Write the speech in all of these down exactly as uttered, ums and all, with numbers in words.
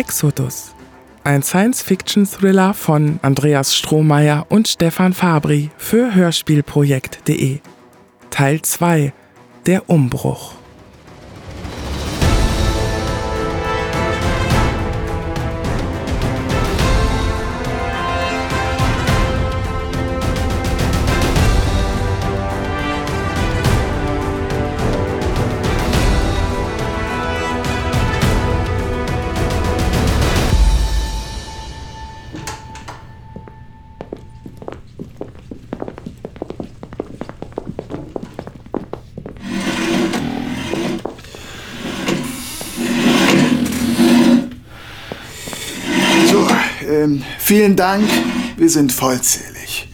Exodus, ein Science-Fiction-Thriller von Andreas Strohmeier und Stefan Fabri für Hörspielprojekt punkt de. Teil zwei, der Umbruch. Ähm, vielen Dank, wir sind vollzählig.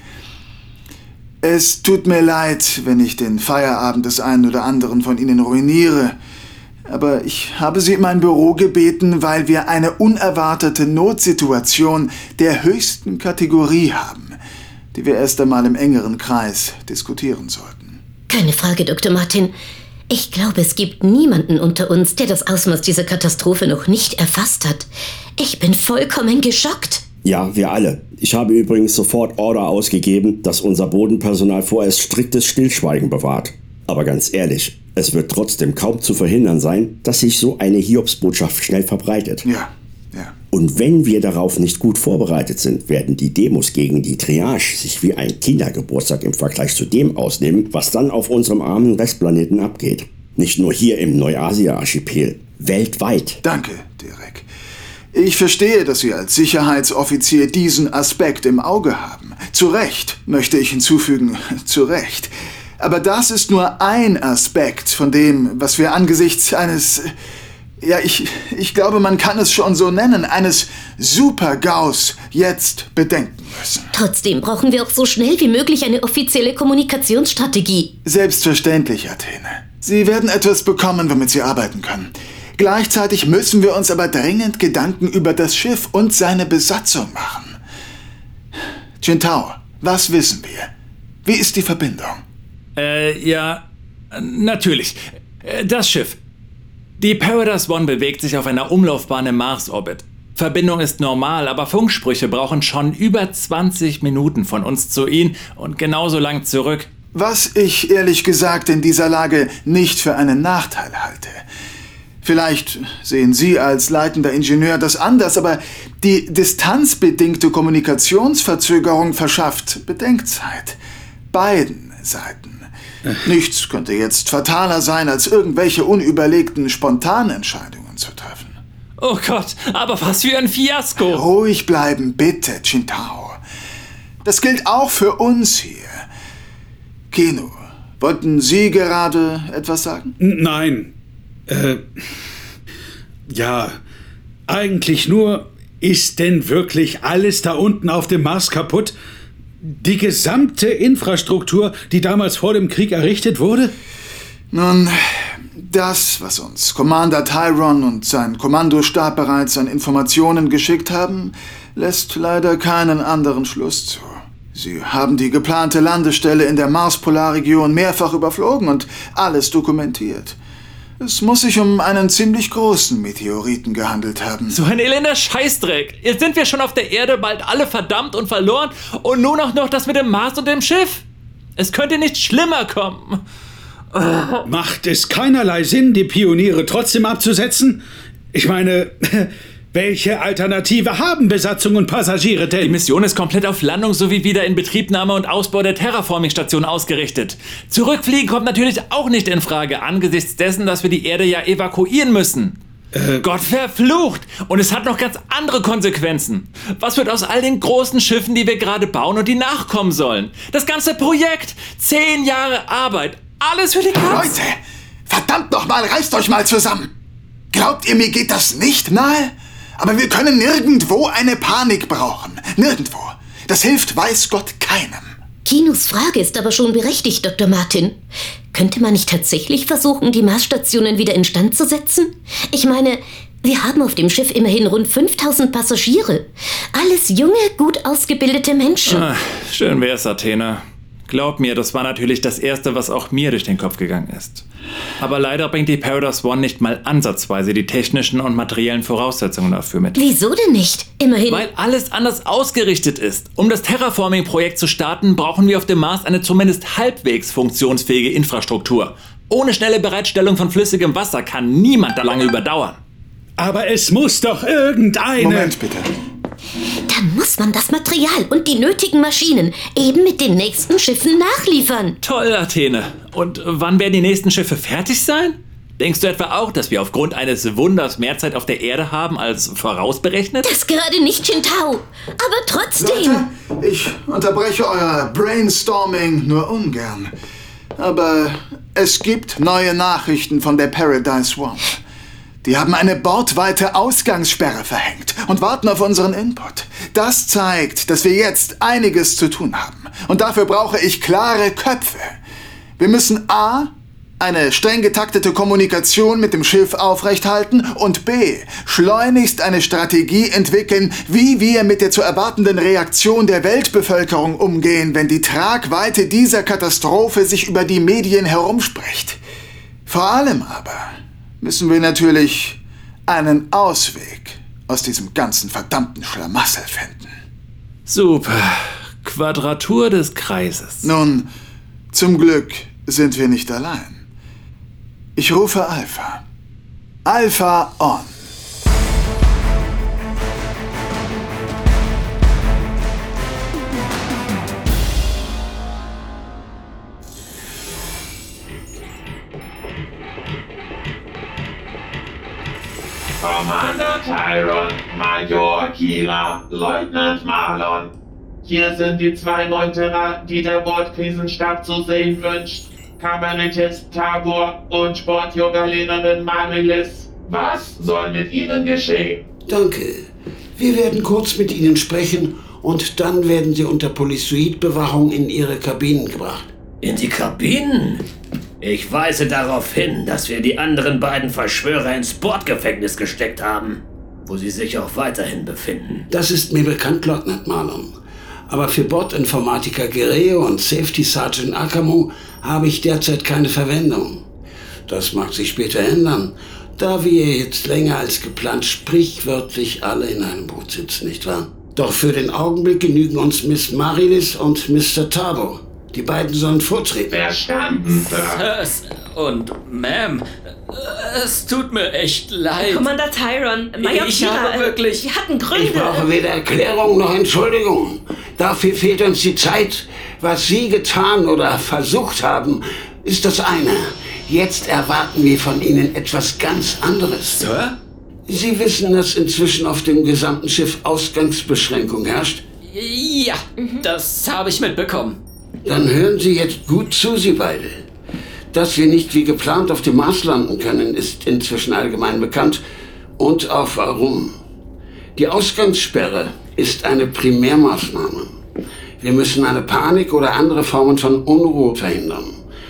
Es tut mir leid, wenn ich den Feierabend des einen oder anderen von Ihnen ruiniere, aber ich habe Sie in mein Büro gebeten, weil wir eine unerwartete Notsituation der höchsten Kategorie haben, die wir erst einmal im engeren Kreis diskutieren sollten. Keine Frage, Doktor Martin. Ich glaube, es gibt niemanden unter uns, der das Ausmaß dieser Katastrophe noch nicht erfasst hat. Ich bin vollkommen geschockt. Ja, wir alle. Ich habe übrigens sofort Order ausgegeben, dass unser Bodenpersonal vorerst striktes Stillschweigen bewahrt. Aber ganz ehrlich, es wird trotzdem kaum zu verhindern sein, dass sich so eine Hiobsbotschaft schnell verbreitet. Ja, ja. Und wenn wir darauf nicht gut vorbereitet sind, werden die Demos gegen die Triage sich wie ein Kindergeburtstag im Vergleich zu dem ausnehmen, was dann auf unserem armen Restplaneten abgeht. Nicht nur hier im Neuasia-Archipel, weltweit. Danke, Derek. Ich verstehe, dass Sie als Sicherheitsoffizier diesen Aspekt im Auge haben. Zu Recht, möchte ich hinzufügen, zu Recht. Aber das ist nur ein Aspekt von dem, was wir angesichts eines, ja, ich, ich glaube, man kann es schon so nennen, eines Super-GAUs jetzt bedenken müssen. Trotzdem brauchen wir auch so schnell wie möglich eine offizielle Kommunikationsstrategie. Selbstverständlich, Athene. Sie werden etwas bekommen, womit Sie arbeiten können. Gleichzeitig müssen wir uns aber dringend Gedanken über das Schiff und seine Besatzung machen. Chintao, was wissen wir? Wie ist die Verbindung? Äh, ja, natürlich. Das Schiff. Die Paradise One bewegt sich auf einer Umlaufbahn im Mars-Orbit. Verbindung ist normal, aber Funksprüche brauchen schon über zwanzig Minuten von uns zu ihnen und genauso lang zurück. Was ich ehrlich gesagt in dieser Lage nicht für einen Nachteil halte. Vielleicht sehen Sie als leitender Ingenieur das anders, aber die distanzbedingte Kommunikationsverzögerung verschafft Bedenkzeit. Beiden Seiten. Nichts könnte jetzt fataler sein, als irgendwelche unüberlegten Spontanentscheidungen zu treffen. Oh Gott, aber was für ein Fiasko! Ruhig bleiben, bitte, Chintao. Das gilt auch für uns hier. Keno, wollten Sie gerade etwas sagen? Nein. Äh, ja, eigentlich nur, ist denn wirklich alles da unten auf dem Mars kaputt? Die gesamte Infrastruktur, die damals vor dem Krieg errichtet wurde? Nun, das, was uns Commander Tyron und sein Kommandostab bereits an Informationen geschickt haben, lässt leider keinen anderen Schluss zu. Sie haben die geplante Landestelle in der Mars-Polarregion mehrfach überflogen und alles dokumentiert. Es muss sich um einen ziemlich großen Meteoriten gehandelt haben. So ein elender Scheißdreck. Jetzt sind wir schon auf der Erde bald alle verdammt und verloren und nun auch noch das mit dem Mars und dem Schiff. Es könnte nicht schlimmer kommen. Macht es keinerlei Sinn, die Pioniere trotzdem abzusetzen? Ich meine, welche Alternative haben Besatzung und Passagiere denn? Die Mission ist komplett auf Landung sowie Wiederinbetriebnahme und Ausbau der Terraforming-Station ausgerichtet. Zurückfliegen kommt natürlich auch nicht in Frage, angesichts dessen, dass wir die Erde ja evakuieren müssen. Äh. Gott verflucht! Und es hat noch ganz andere Konsequenzen. Was wird aus all den großen Schiffen, die wir gerade bauen und die nachkommen sollen? Das ganze Projekt! Zehn Jahre Arbeit! Alles für die Katz! Leute! Verdammt nochmal, reißt euch mal zusammen! Glaubt ihr, mir geht das nicht nahe? Aber wir können nirgendwo eine Panik brauchen. Nirgendwo. Das hilft, weiß Gott, keinem. Kinos Frage ist aber schon berechtigt, Doktor Martin. Könnte man nicht tatsächlich versuchen, die Marsstationen wieder instand zu setzen? Ich meine, wir haben auf dem Schiff immerhin rund fünftausend Passagiere. Alles junge, gut ausgebildete Menschen. Ah, schön wär's, Athena. Glaub mir, das war natürlich das Erste, was auch mir durch den Kopf gegangen ist. Aber leider bringt die Paradise One nicht mal ansatzweise die technischen und materiellen Voraussetzungen dafür mit. Wieso denn nicht? Immerhin... Weil alles anders ausgerichtet ist. Um das Terraforming-Projekt zu starten, brauchen wir auf dem Mars eine zumindest halbwegs funktionsfähige Infrastruktur. Ohne schnelle Bereitstellung von flüssigem Wasser kann niemand da lange überdauern. Aber es muss doch irgendeine... Moment bitte. Dann muss man das Material und die nötigen Maschinen eben mit den nächsten Schiffen nachliefern. Toll, Athene. Und wann werden die nächsten Schiffe fertig sein? Denkst du etwa auch, dass wir aufgrund eines Wunders mehr Zeit auf der Erde haben als vorausberechnet? Das gerade nicht, Qintao. Aber trotzdem... Leute, ich unterbreche euer Brainstorming nur ungern. Aber es gibt neue Nachrichten von der Paradise One. Die haben eine bordweite Ausgangssperre verhängt und warten auf unseren Input. Das zeigt, dass wir jetzt einiges zu tun haben. Und dafür brauche ich klare Köpfe. Wir müssen A. eine streng getaktete Kommunikation mit dem Schiff aufrechthalten und B. schleunigst eine Strategie entwickeln, wie wir mit der zu erwartenden Reaktion der Weltbevölkerung umgehen, wenn die Tragweite dieser Katastrophe sich über die Medien herumspricht. Vor allem aber müssen wir natürlich einen Ausweg aus diesem ganzen verdammten Schlamassel finden. Super. Quadratur des Kreises. Nun, zum Glück sind wir nicht allein. Ich rufe Alpha. Alpha on. Commander Tyron, Major Kira, Leutnant Marlon. Hier sind die zwei Meuterer, die der Bordkrisenstab zu sehen wünscht. Kabarettist Tabor und Sportyoga-Lehrerin Marilis. Was soll mit ihnen geschehen? Danke. Wir werden kurz mit Ihnen sprechen und dann werden Sie unter Polysuit-Bewachung in Ihre Kabinen gebracht. In die Kabinen? Ich weise darauf hin, dass wir die anderen beiden Verschwörer ins Bordgefängnis gesteckt haben, wo sie sich auch weiterhin befinden. Das ist mir bekannt, Leutnant Marlon. Aber für Bordinformatiker Guerrero und Safety Sergeant Akamo habe ich derzeit keine Verwendung. Das mag sich später ändern, da wir jetzt länger als geplant sprichwörtlich alle in einem Boot sitzen, nicht wahr? Doch für den Augenblick genügen uns Miss Marilis und Mister Tabo. Die beiden sollen vortreten. Verstanden, Sir. Sir und Ma'am, es tut mir echt leid. Commander Tyron, Major Ich Kira, habe wirklich... wir hatten Gründe. Ich brauche weder Erklärung noch Entschuldigung. Dafür fehlt uns die Zeit. Was Sie getan oder versucht haben, ist das eine. Jetzt erwarten wir von Ihnen etwas ganz anderes. Sir? Sie wissen, dass inzwischen auf dem gesamten Schiff Ausgangsbeschränkung herrscht? Ja, das habe ich mitbekommen. Dann hören Sie jetzt gut zu, Sie beide. Dass wir nicht wie geplant auf dem Mars landen können, ist inzwischen allgemein bekannt. Und auch warum. Die Ausgangssperre ist eine Primärmaßnahme. Wir müssen eine Panik oder andere Formen von Unruhe verhindern.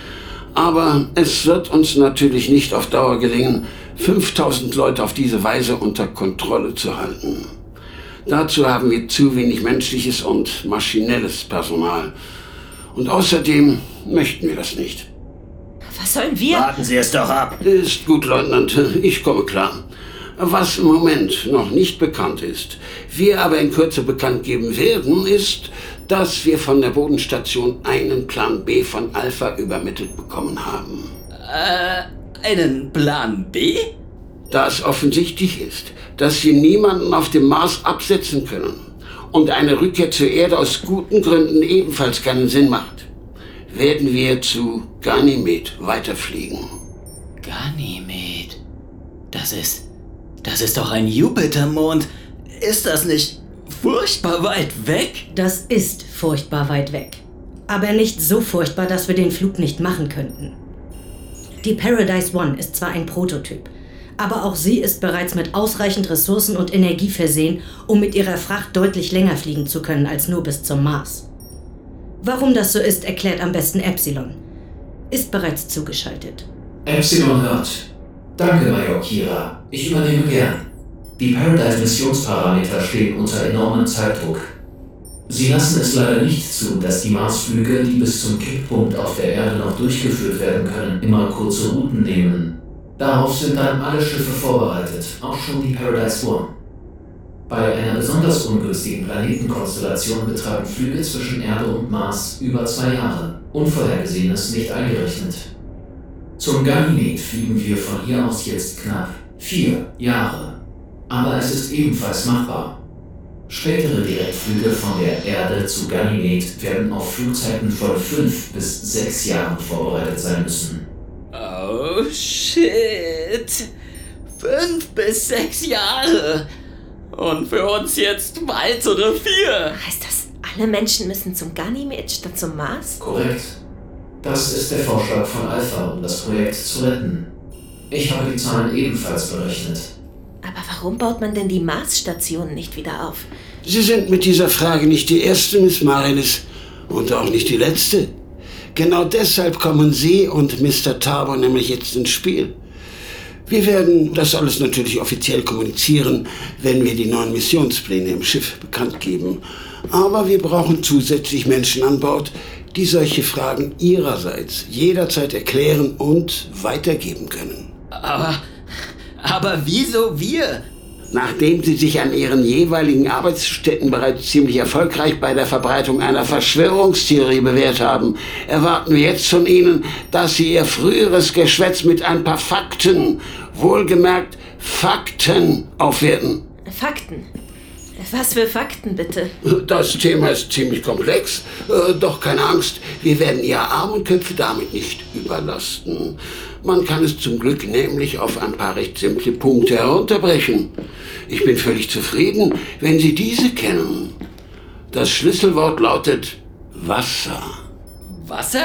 Aber es wird uns natürlich nicht auf Dauer gelingen, fünftausend Leute auf diese Weise unter Kontrolle zu halten. Dazu haben wir zu wenig menschliches und maschinelles Personal. Und außerdem möchten wir das nicht. Was sollen wir? Warten Sie es doch ab. Ist gut, Leutnant. Ich komme klar. Was im Moment noch nicht bekannt ist, wir aber in Kürze bekannt geben werden, ist, dass wir von der Bodenstation einen Plan B von Alpha übermittelt bekommen haben. Äh, einen Plan B? Da es offensichtlich ist, dass wir niemanden auf dem Mars absetzen können und eine Rückkehr zur Erde aus guten Gründen ebenfalls keinen Sinn macht, werden wir zu Ganymed weiterfliegen. Ganymed? Das ist... Das ist doch ein Jupitermond. Ist das nicht furchtbar weit weg? Das ist furchtbar weit weg. Aber nicht so furchtbar, dass wir den Flug nicht machen könnten. Die Paradise One ist zwar ein Prototyp, aber auch sie ist bereits mit ausreichend Ressourcen und Energie versehen, um mit ihrer Fracht deutlich länger fliegen zu können als nur bis zum Mars. Warum das so ist, erklärt am besten Epsilon. Ist bereits zugeschaltet. Epsilon hört. Danke, Major Kira. Ich übernehme gern. Die Paradise-Missionsparameter stehen unter enormem Zeitdruck. Sie lassen es leider nicht zu, dass die Marsflüge, die bis zum Kipppunkt auf der Erde noch durchgeführt werden können, immer kurze Routen nehmen. Darauf sind dann alle Schiffe vorbereitet, auch schon die Paradise One. Bei einer besonders ungünstigen Planetenkonstellation betragen Flüge zwischen Erde und Mars über zwei Jahre, Unvorhergesehenes nicht eingerechnet. Zum Ganymed fliegen wir von hier aus jetzt knapp vier Jahre. Aber es ist ebenfalls machbar. Spätere Direktflüge von der Erde zu Ganymed werden auf Flugzeiten von fünf bis sechs Jahren vorbereitet sein müssen. Oh shit. Fünf bis sechs Jahre. Und für uns jetzt weitere vier. Heißt das, alle Menschen müssen zum Ganymed statt zum Mars? Korrekt. Das ist der Vorschlag von Alpha, um das Projekt zu retten. Ich habe die Zahlen ebenfalls berechnet. Aber warum baut man denn die Marsstation nicht wieder auf? Sie sind mit dieser Frage nicht die erste, Miss Marilis, und auch nicht die letzte. Genau deshalb kommen Sie und Mister Tabor nämlich jetzt ins Spiel. Wir werden das alles natürlich offiziell kommunizieren, wenn wir die neuen Missionspläne im Schiff bekannt geben. Aber wir brauchen zusätzlich Menschen an Bord, die solche Fragen ihrerseits jederzeit erklären und weitergeben können. Aber, aber wieso wir? Nachdem Sie sich an Ihren jeweiligen Arbeitsstätten bereits ziemlich erfolgreich bei der Verbreitung einer Verschwörungstheorie bewährt haben, erwarten wir jetzt von Ihnen, dass Sie Ihr früheres Geschwätz mit ein paar Fakten, wohlgemerkt Fakten, aufwerten. Fakten? Was für Fakten, bitte? Das Thema ist ziemlich komplex, doch keine Angst, wir werden Ihre armen Köpfe damit nicht überlasten. Man kann es zum Glück nämlich auf ein paar recht simple Punkte herunterbrechen. Ich bin völlig zufrieden, wenn Sie diese kennen. Das Schlüsselwort lautet Wasser. Wasser?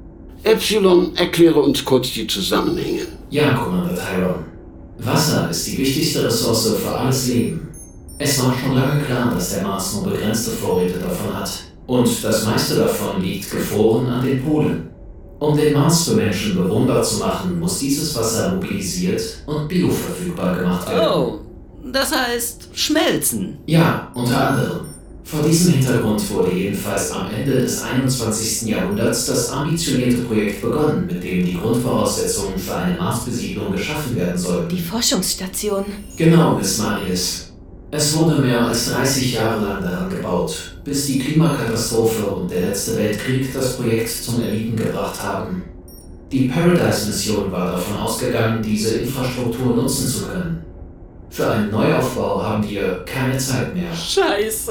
Epsilon, erkläre uns kurz die Zusammenhänge. Ja, Commander Tyron. Wasser ist die wichtigste Ressource für alles Leben. Es war schon lange klar, dass der Mars nur begrenzte Vorräte davon hat. Und das meiste davon liegt gefroren an den Polen. Um den Mars für Menschen bewohnbar zu machen, muss dieses Wasser mobilisiert und bioverfügbar gemacht werden. Oh, das heißt schmelzen. Ja, unter anderem. Vor diesem Hintergrund wurde jedenfalls am Ende des einundzwanzigsten Jahrhunderts das ambitionierte Projekt begonnen, mit dem die Grundvoraussetzungen für eine Marsbesiedlung geschaffen werden sollten. Die Forschungsstation. Genau, Miss Marilis. Es wurde mehr als dreißig Jahre lang daran gebaut, bis die Klimakatastrophe und der letzte Weltkrieg das Projekt zum Erliegen gebracht haben. Die Paradise-Mission war davon ausgegangen, diese Infrastruktur nutzen zu können. Für einen Neuaufbau haben wir keine Zeit mehr. Scheiße,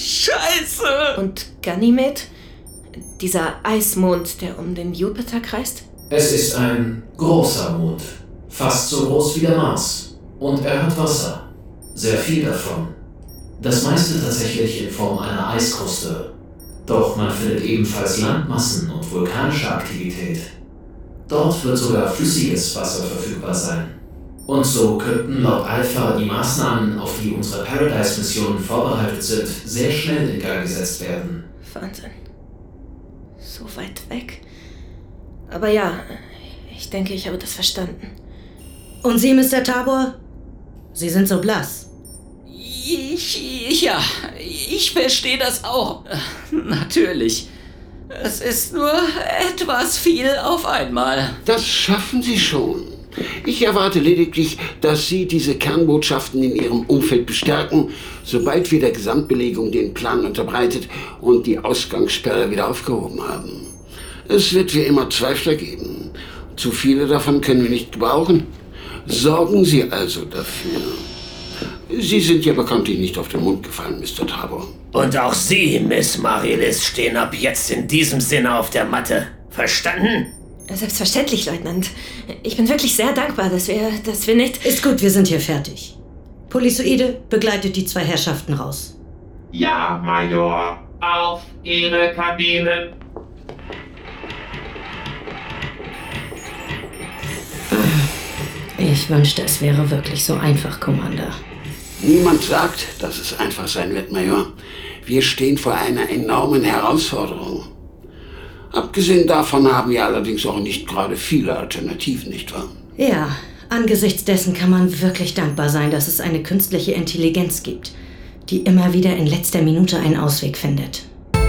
scheiße! Und Ganymed? Dieser Eismond, der um den Jupiter kreist? Es ist ein großer Mond, fast so groß wie der Mars. Und er hat Wasser. Sehr viel davon. Das meiste tatsächlich in Form einer Eiskruste. Doch man findet ebenfalls Landmassen und vulkanische Aktivität. Dort wird sogar flüssiges Wasser verfügbar sein. Und so könnten laut Alpha die Maßnahmen, auf die unsere Paradise-Missionen vorbereitet sind, sehr schnell in Gang gesetzt werden. Wahnsinn. So weit weg. Aber ja, ich denke, ich habe das verstanden. Und Sie, Mister Tabor? Sie sind so blass. Ich, ja, ich verstehe das auch. Natürlich. Es ist nur etwas viel auf einmal. Das schaffen Sie schon. Ich erwarte lediglich, dass Sie diese Kernbotschaften in Ihrem Umfeld bestärken, sobald wir der Gesamtbelegung den Plan unterbreitet und die Ausgangssperre wieder aufgehoben haben. Es wird wie immer Zweifler geben. Zu viele davon können wir nicht gebrauchen. Sorgen Sie also dafür. Sie sind ja bekanntlich nicht auf den Mund gefallen, Mister Tabor. Und auch Sie, Miss Marilis, stehen ab jetzt in diesem Sinne auf der Matte. Verstanden? Selbstverständlich, Leutnant. Ich bin wirklich sehr dankbar, dass wir, dass wir nicht... Ist gut, wir sind hier fertig. Polizoide begleitet die zwei Herrschaften raus. Ja, Major. Auf Ihre Kabinen. Ich wünschte, es wäre wirklich so einfach, Commander. Niemand sagt, dass es einfach sein wird, Major. Wir stehen vor einer enormen Herausforderung. Abgesehen davon haben wir allerdings auch nicht gerade viele Alternativen, nicht wahr? Ja, angesichts dessen kann man wirklich dankbar sein, dass es eine künstliche Intelligenz gibt, die immer wieder in letzter Minute einen Ausweg findet.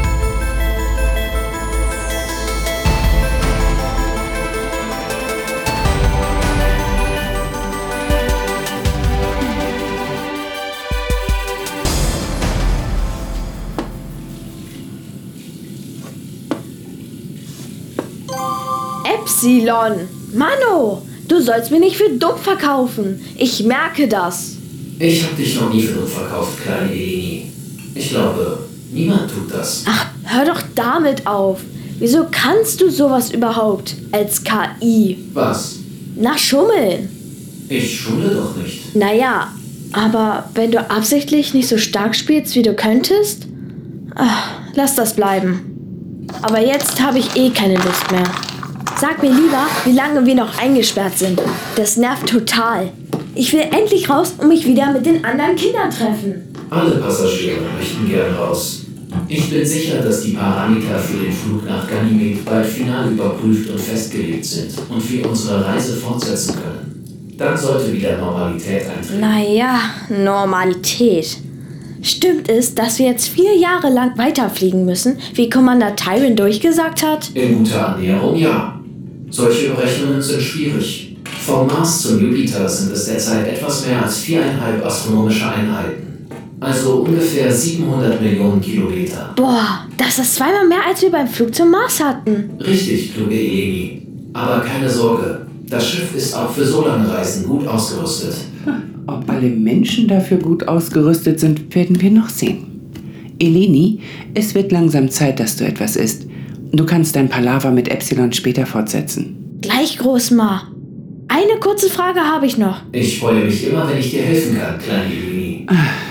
Epsilon! Mano! Du sollst mich nicht für dumm verkaufen. Ich merke das. Ich hab dich noch nie für dumm verkauft, kleine Eleni. Ich glaube, niemand tut das. Ach, hör doch damit auf. Wieso kannst du sowas überhaupt als K I? Was? Na, schummeln. Ich schummle doch nicht. Naja, aber wenn du absichtlich nicht so stark spielst, wie du könntest? Ach, lass das bleiben. Aber jetzt habe ich eh keine Lust mehr. Sag mir lieber, wie lange wir noch eingesperrt sind. Das nervt total. Ich will endlich raus und mich wieder mit den anderen Kindern treffen. Alle Passagiere möchten gern raus. Ich bin sicher, dass die Parameter für den Flug nach Ganymed bald final überprüft und festgelegt sind und wir unsere Reise fortsetzen können. Dann sollte wieder Normalität eintreten. Naja, Normalität. Stimmt es, dass wir jetzt vier Jahre lang weiterfliegen müssen, wie Commander Tyron durchgesagt hat? In guter Annäherung, ja. Solche Berechnungen sind schwierig. Vom Mars zum Jupiter sind es derzeit etwas mehr als viereinhalb astronomische Einheiten. Also ungefähr siebenhundert Millionen Kilometer. Boah, das ist zweimal mehr, als wir beim Flug zum Mars hatten. Richtig, kluge Eleni. Aber keine Sorge, das Schiff ist auch für so lange Reisen gut ausgerüstet. Ob alle Menschen dafür gut ausgerüstet sind, werden wir noch sehen. Eleni, es wird langsam Zeit, dass du etwas isst. Du kannst dein Palaver mit Epsilon später fortsetzen. Gleich, Großma. Eine kurze Frage habe ich noch. Ich freue mich immer, wenn ich dir helfen kann, kleine Eleni.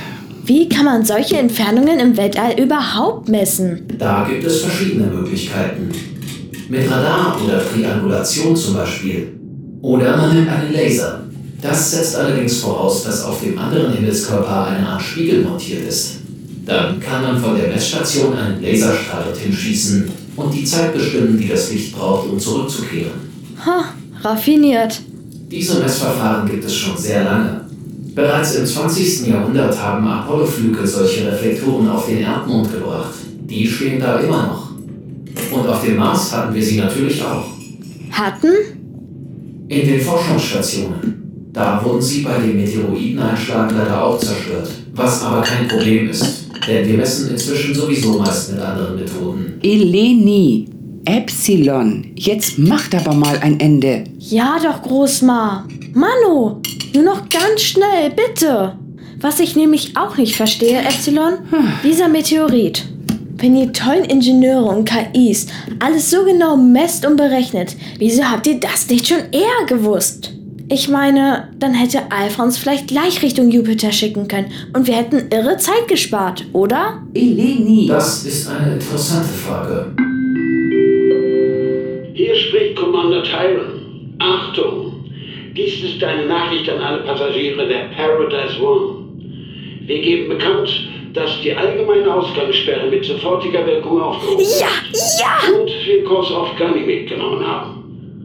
Wie kann man solche Entfernungen im Weltall überhaupt messen? Da gibt es verschiedene Möglichkeiten. Mit Radar oder Triangulation zum Beispiel. Oder man nimmt einen Laser. Das setzt allerdings voraus, dass auf dem anderen Himmelskörper eine Art Spiegel montiert ist. Dann kann man von der Messstation einen Laserstrahl dorthin schießen und die Zeit bestimmen, die das Licht braucht, um zurückzukehren. Ha, raffiniert. Diese Messverfahren gibt es schon sehr lange. Bereits im zwanzigsten Jahrhundert haben Apollo-Flüge solche Reflektoren auf den Erdmond gebracht. Die stehen da immer noch. Und auf dem Mars hatten wir sie natürlich auch. Hatten? In den Forschungsstationen. Da wurden sie bei dem Meteoroideneinschlag leider auch zerstört. Was aber kein Problem ist, denn wir messen inzwischen sowieso meist mit anderen Methoden. Eleni, Epsilon, jetzt macht aber mal ein Ende. Ja doch, Großma. Mano, nur noch ganz schnell, bitte. Was ich nämlich auch nicht verstehe, Epsilon, dieser Meteorit. Wenn ihr tollen Ingenieure und K Is alles so genau messt und berechnet, wieso habt ihr das nicht schon eher gewusst? Ich meine, dann hätte Alpha uns vielleicht gleich Richtung Jupiter schicken können und wir hätten irre Zeit gespart, oder? Eleni. Das ist eine interessante Frage. Hier spricht Commander Tyron. Achtung! Dies ist eine Nachricht an alle Passagiere der Paradise One. Wir geben bekannt, dass die allgemeine Ausgangssperre mit sofortiger Wirkung aufgehoben ist. Ja, ja! Und wir Kurs auf Ganymed genommen haben.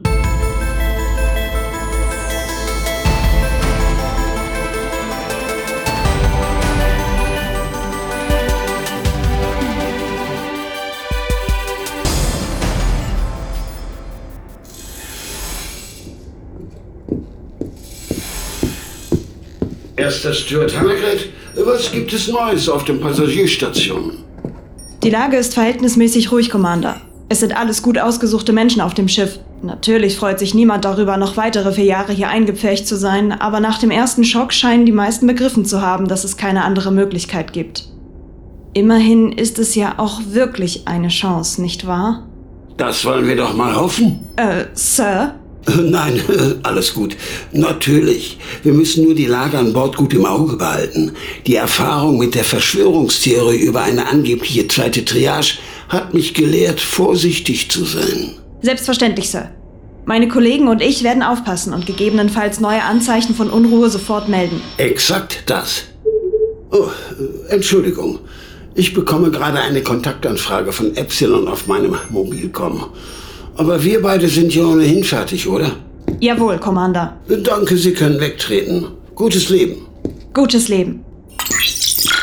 Erster Steward Hannegret, was gibt es Neues auf den Passagierstationen? Die Lage ist verhältnismäßig ruhig, Commander. Es sind alles gut ausgesuchte Menschen auf dem Schiff. Natürlich freut sich niemand darüber, noch weitere vier Jahre hier eingepfercht zu sein, aber nach dem ersten Schock scheinen die meisten begriffen zu haben, dass es keine andere Möglichkeit gibt. Immerhin ist es ja auch wirklich eine Chance, nicht wahr? Das wollen wir doch mal hoffen. Äh, Sir? Nein, alles gut. Natürlich. Wir müssen nur die Lage an Bord gut im Auge behalten. Die Erfahrung mit der Verschwörungstheorie über eine angebliche zweite Triage hat mich gelehrt, vorsichtig zu sein. Selbstverständlich, Sir. Meine Kollegen und ich werden aufpassen und gegebenenfalls neue Anzeichen von Unruhe sofort melden. Exakt das. Oh, Entschuldigung. Ich bekomme gerade eine Kontaktanfrage von Epsilon auf meinem Mobilcom. Aber wir beide sind ja ohnehin fertig, oder? Jawohl, Commander. Danke, Sie können wegtreten. Gutes Leben. Gutes Leben.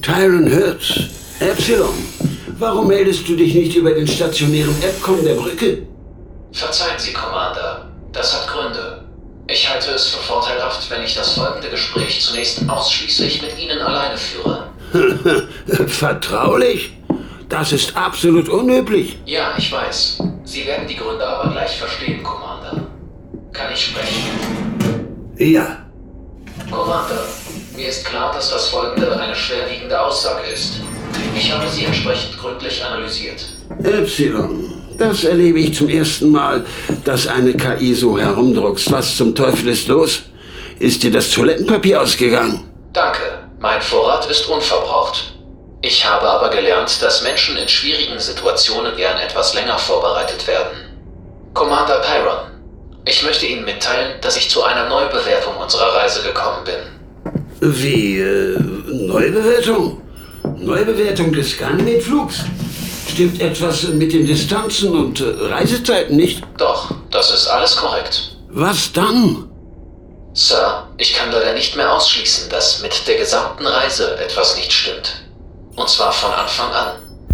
Tyron hört's. Epsilon, warum meldest du dich nicht über den stationären Epcom der Brücke? Verzeihen Sie, Commander. Das hat Gründe. Ich halte es für vorteilhaft, wenn ich das folgende Gespräch zunächst ausschließlich mit Ihnen alleine führe. Vertraulich? Das ist absolut unüblich. Ja, ich weiß. Sie werden die Gründe aber gleich verstehen, Commander. Kann ich sprechen? Ja. Commander, mir ist klar, dass das folgende eine schwerwiegende Aussage ist. Ich habe sie entsprechend gründlich analysiert. Epsilon, das erlebe ich zum ersten Mal, dass eine K I so herumdruckst. Was zum Teufel ist los? Ist dir das Toilettenpapier ausgegangen? Danke, mein Vorrat ist unverbraucht. Ich habe aber gelernt, dass Menschen in schwierigen Situationen gern etwas länger vorbereitet werden. Commander Pyron, ich möchte Ihnen mitteilen, dass ich zu einer Neubewertung unserer Reise gekommen bin. Wie, äh, Neubewertung? Neubewertung des Ganymed-Flugs? Stimmt etwas mit den Distanzen und äh, Reisezeiten nicht? Doch, das ist alles korrekt. Was dann? Sir, ich kann leider nicht mehr ausschließen, dass mit der gesamten Reise etwas nicht stimmt. Und zwar von Anfang an.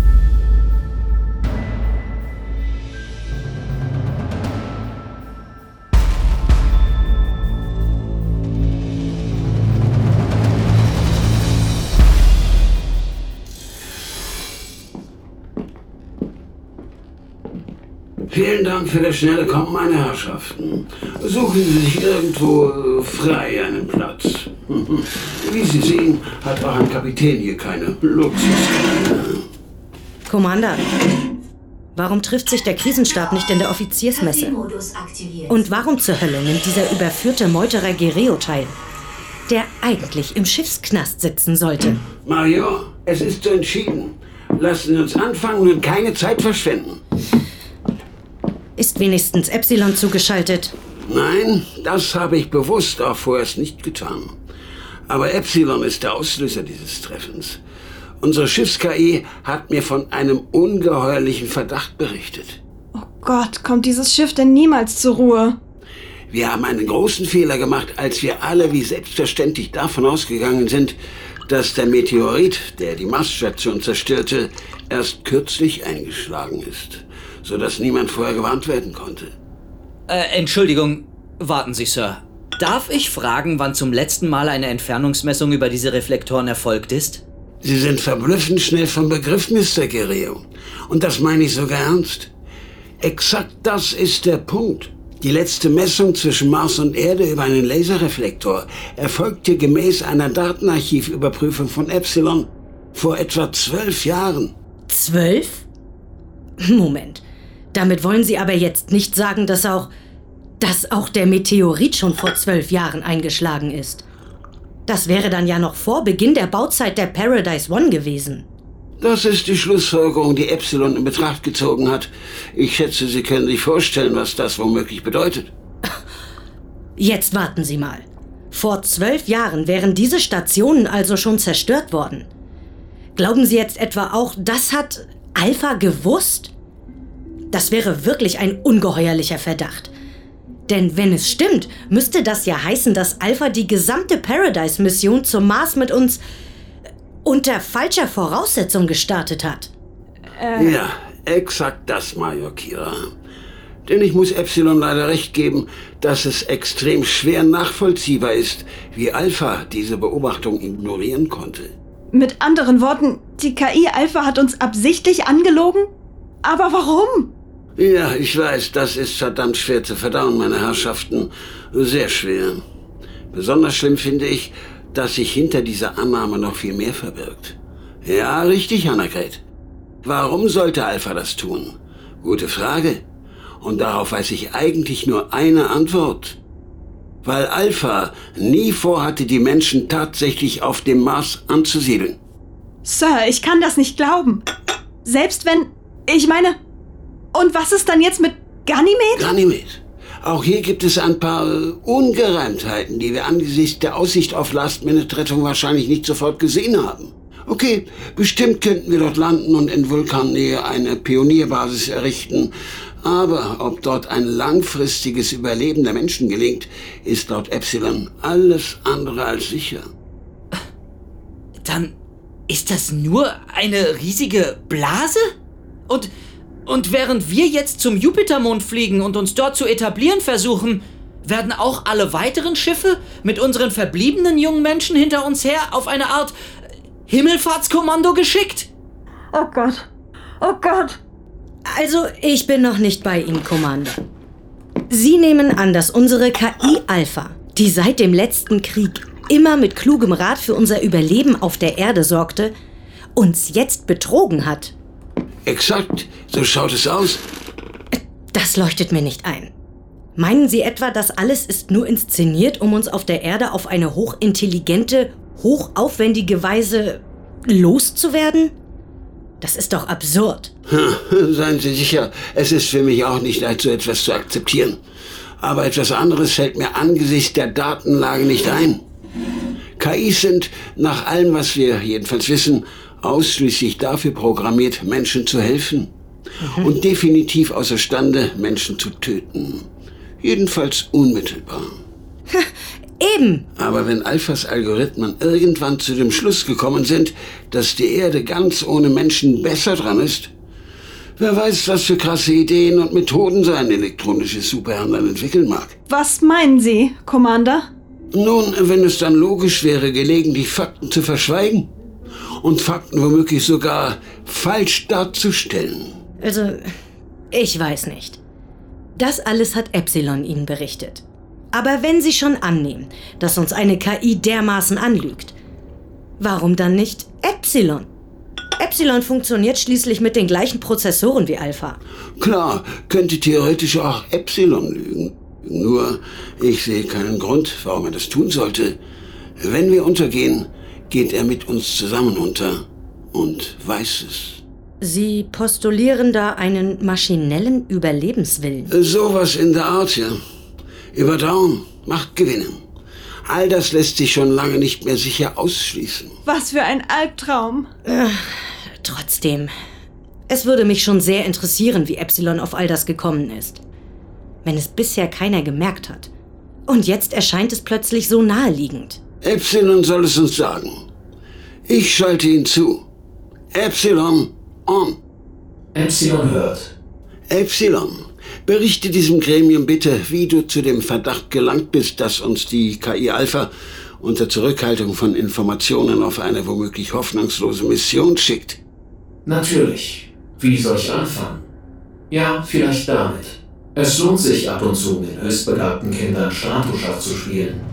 Vielen Dank für das schnelle Kommen, meine Herrschaften. Suchen Sie sich irgendwo frei einen Platz. Wie Sie sehen, hat auch ein Kapitän hier keine Luxuskleider. Commander, warum trifft sich der Krisenstab nicht in der Offiziersmesse? Und warum zur Hölle nimmt dieser überführte Meuterer Gereo teil, der eigentlich im Schiffsknast sitzen sollte? Major, es ist so entschieden. Lassen Sie uns anfangen und keine Zeit verschwenden. Ist wenigstens Epsilon zugeschaltet? Nein, das habe ich bewusst auch vorerst nicht getan. Aber Epsilon ist der Auslöser dieses Treffens. Unsere Schiffs-K I hat mir von einem ungeheuerlichen Verdacht berichtet. Oh Gott, kommt dieses Schiff denn niemals zur Ruhe? Wir haben einen großen Fehler gemacht, als wir alle wie selbstverständlich davon ausgegangen sind, dass der Meteorit, der die Marsstation zerstörte, erst kürzlich eingeschlagen ist, sodass niemand vorher gewarnt werden konnte. Äh, Entschuldigung, warten Sie, Sir. Darf ich fragen, wann zum letzten Mal eine Entfernungsmessung über diese Reflektoren erfolgt ist? Sie sind verblüffend schnell vom Begriff, Mister Gereo. Und das meine ich sogar ernst. Exakt das ist der Punkt. Die letzte Messung zwischen Mars und Erde über einen Laserreflektor erfolgte gemäß einer Datenarchivüberprüfung von Epsilon vor etwa zwölf Jahren. Zwölf? Moment. Damit wollen Sie aber jetzt nicht sagen, dass auch, dass auch der Meteorit schon vor zwölf Jahren eingeschlagen ist. Das wäre dann ja noch vor Beginn der Bauzeit der Paradise One gewesen. Das ist die Schlussfolgerung, die Epsilon in Betracht gezogen hat. Ich schätze, Sie können sich vorstellen, was das womöglich bedeutet. Jetzt warten Sie mal. Vor zwölf Jahren wären diese Stationen also schon zerstört worden. Glauben Sie jetzt etwa auch, das hat Alpha gewusst? Das wäre wirklich ein ungeheuerlicher Verdacht. Denn wenn es stimmt, müsste das ja heißen, dass Alpha die gesamte Paradise-Mission zum Mars mit uns unter falscher Voraussetzung gestartet hat. Äh. Ja, exakt das, Major Kira. Denn ich muss Epsilon leider recht geben, dass es extrem schwer nachvollziehbar ist, wie Alpha diese Beobachtung ignorieren konnte. Mit anderen Worten, die K I Alpha hat uns absichtlich angelogen? Aber warum? Ja, ich weiß, das ist verdammt schwer zu verdauen, meine Herrschaften. Sehr schwer. Besonders schlimm finde ich, dass sich hinter dieser Annahme noch viel mehr verbirgt. Ja, richtig, Annegret. Warum sollte Alpha das tun? Gute Frage. Und darauf weiß ich eigentlich nur eine Antwort. Weil Alpha nie vorhatte, die Menschen tatsächlich auf dem Mars anzusiedeln. Sir, ich kann das nicht glauben. Selbst wenn... Ich meine... Und was ist dann jetzt mit Ganymed? Ganymed. Auch hier gibt es ein paar äh, Ungereimtheiten, die wir angesichts der Aussicht auf Last-Minute-Rettung wahrscheinlich nicht sofort gesehen haben. Okay, bestimmt könnten wir dort landen und in Vulkannähe eine Pionierbasis errichten. Aber ob dort ein langfristiges Überleben der Menschen gelingt, ist laut Epsilon alles andere als sicher. Dann Ist das nur eine riesige Blase? Und, und während wir jetzt zum Jupitermond fliegen und uns dort zu etablieren versuchen, werden auch alle weiteren Schiffe mit unseren verbliebenen jungen Menschen hinter uns her auf eine Art Himmelfahrtskommando geschickt? Oh Gott. Oh Gott. Also, ich bin noch nicht bei Ihnen, Commander. Sie nehmen an, dass unsere K I Alpha, die seit dem letzten Krieg immer mit klugem Rat für unser Überleben auf der Erde sorgte, uns jetzt betrogen hat. Exakt, so schaut es aus. Das leuchtet mir nicht ein. Meinen Sie etwa, das alles ist nur inszeniert, um uns auf der Erde auf eine hochintelligente, hochaufwendige Weise loszuwerden? Das ist doch absurd. Hm, seien Sie sicher, es ist für mich auch nicht leicht, so etwas zu akzeptieren. Aber etwas anderes fällt mir angesichts der Datenlage nicht ein. K Is sind, nach allem, was wir jedenfalls wissen, ausschließlich dafür programmiert, Menschen zu helfen. Mhm. Und definitiv außerstande, Menschen zu töten. Jedenfalls unmittelbar. Eben. Aber wenn Alphas Algorithmen irgendwann zu dem Schluss gekommen sind, dass die Erde ganz ohne Menschen besser dran ist, wer weiß, was für krasse Ideen und Methoden so ein elektronisches Superhirn dann entwickeln mag. Was meinen Sie, Commander? Nun, wenn es dann logisch wäre, gelegentlich Fakten zu verschweigen und Fakten womöglich sogar falsch darzustellen. Also, ich weiß nicht. Das alles hat Epsilon Ihnen berichtet. Aber wenn Sie schon annehmen, dass uns eine K I dermaßen anlügt, warum dann nicht Epsilon? Epsilon funktioniert schließlich mit den gleichen Prozessoren wie Alpha. Klar, könnte theoretisch auch Epsilon lügen. Nur, ich sehe keinen Grund, warum er das tun sollte. Wenn wir untergehen, geht er mit uns zusammen unter und weiß es. Sie postulieren da einen maschinellen Überlebenswillen. Sowas in der Art, ja. Überdauern, Macht gewinnen. All das lässt sich schon lange nicht mehr sicher ausschließen. Was für ein Albtraum. Ach, trotzdem, es würde mich schon sehr interessieren, wie Epsilon auf all das gekommen ist. Wenn es bisher keiner gemerkt hat. Und jetzt erscheint es plötzlich so naheliegend. Epsilon soll es uns sagen. Ich schalte ihn zu. Epsilon, on. Epsilon hört. Epsilon, berichte diesem Gremium bitte, wie du zu dem Verdacht gelangt bist, dass uns die K I Alpha unter Zurückhaltung von Informationen auf eine womöglich hoffnungslose Mission schickt. Natürlich. Wie soll ich anfangen? Ja, vielleicht damit. Es lohnt sich ab und zu, mit höchstbegabten Kindern Stratoschach zu spielen.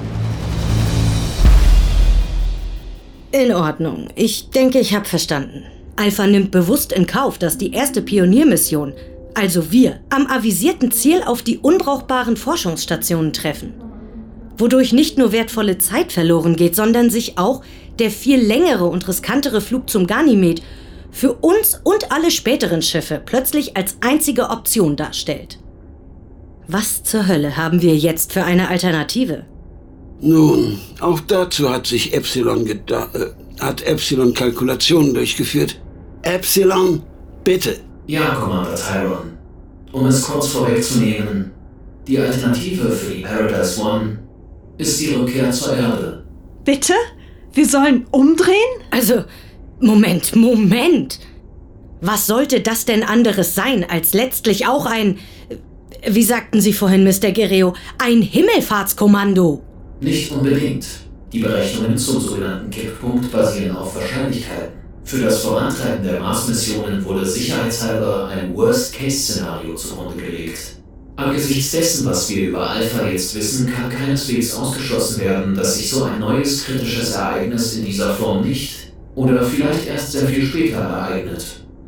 In Ordnung. Ich denke, ich habe verstanden. Alpha nimmt bewusst in Kauf, dass die erste Pioniermission, also wir, am avisierten Ziel auf die unbrauchbaren Forschungsstationen treffen. Wodurch nicht nur wertvolle Zeit verloren geht, sondern sich auch der viel längere und riskantere Flug zum Ganymed für uns und alle späteren Schiffe plötzlich als einzige Option darstellt. Was zur Hölle haben wir jetzt für eine Alternative? Nun, auch dazu hat sich Epsilon geda- äh, hat Epsilon Kalkulationen durchgeführt. Epsilon, bitte. Ja, Commander Tyron. Um es kurz vorwegzunehmen, die Alternative für die Paradise One ist die Rückkehr zur Erde. Bitte? Wir sollen umdrehen? Also, Moment, Moment! Was sollte das denn anderes sein, als letztlich auch ein, wie sagten Sie vorhin, Mister Guerrero, ein Himmelfahrtskommando? Nicht unbedingt. Die Berechnungen zum sogenannten Kipppunkt basieren auf Wahrscheinlichkeiten. Für das Vorantreiben der Mars-Missionen wurde sicherheitshalber ein Worst-Case-Szenario zugrunde gelegt. Angesichts dessen, was wir über Alpha jetzt wissen, kann keineswegs ausgeschlossen werden, dass sich so ein neues kritisches Ereignis in dieser Form nicht oder vielleicht erst sehr viel später ereignet.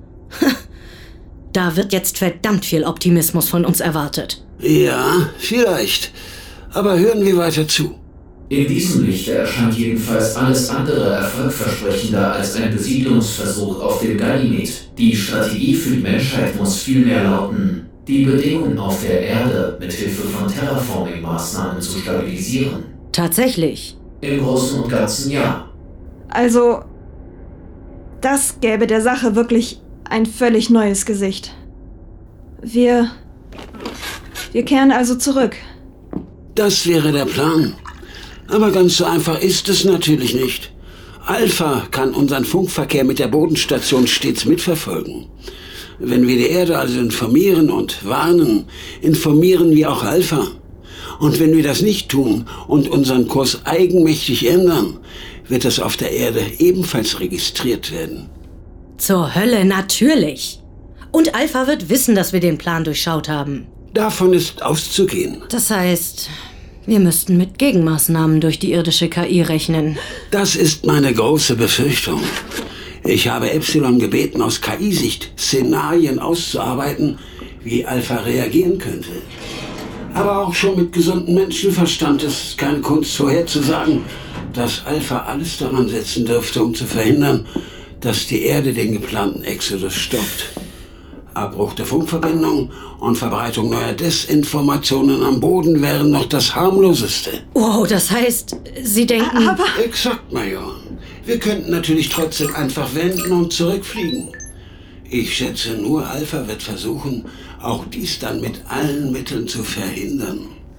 Da wird jetzt verdammt viel Optimismus von uns erwartet. Ja, vielleicht. Aber hören wir weiter zu. In diesem Lichte erscheint jedenfalls alles andere erfolgversprechender als ein Besiedlungsversuch auf dem Ganymed. Die Strategie für die Menschheit muss vielmehr lauten, die Bedingungen auf der Erde mit Hilfe von Terraforming-Maßnahmen zu stabilisieren. Tatsächlich? Im Großen und Ganzen ja. Also, das gäbe der Sache wirklich ein völlig neues Gesicht. Wir... Wir kehren also zurück. Das wäre der Plan. Aber ganz so einfach ist es natürlich nicht. Alpha kann unseren Funkverkehr mit der Bodenstation stets mitverfolgen. Wenn wir die Erde also informieren und warnen, informieren wir auch Alpha. Und wenn wir das nicht tun und unseren Kurs eigenmächtig ändern, wird das auf der Erde ebenfalls registriert werden. Zur Hölle, natürlich. Und Alpha wird wissen, dass wir den Plan durchschaut haben. Davon ist auszugehen. Das heißt, wir müssten mit Gegenmaßnahmen durch die irdische K I rechnen. Das ist meine große Befürchtung. Ich habe Epsilon gebeten, aus K I-Sicht Szenarien auszuarbeiten, wie Alpha reagieren könnte. Aber auch schon mit gesundem Menschenverstand ist es keine Kunst vorherzusagen, dass Alpha alles daran setzen dürfte, um zu verhindern, dass die Erde den geplanten Exodus stoppt. Abbruch der Funkverbindung und Verbreitung neuer Desinformationen am Boden wären noch das harmloseste. Wow, das heißt, Sie denken... Aber... Exakt, Major. Wir könnten natürlich trotzdem einfach wenden und zurückfliegen. Ich schätze, nur Alpha wird versuchen, auch dies dann mit allen Mitteln zu verhindern.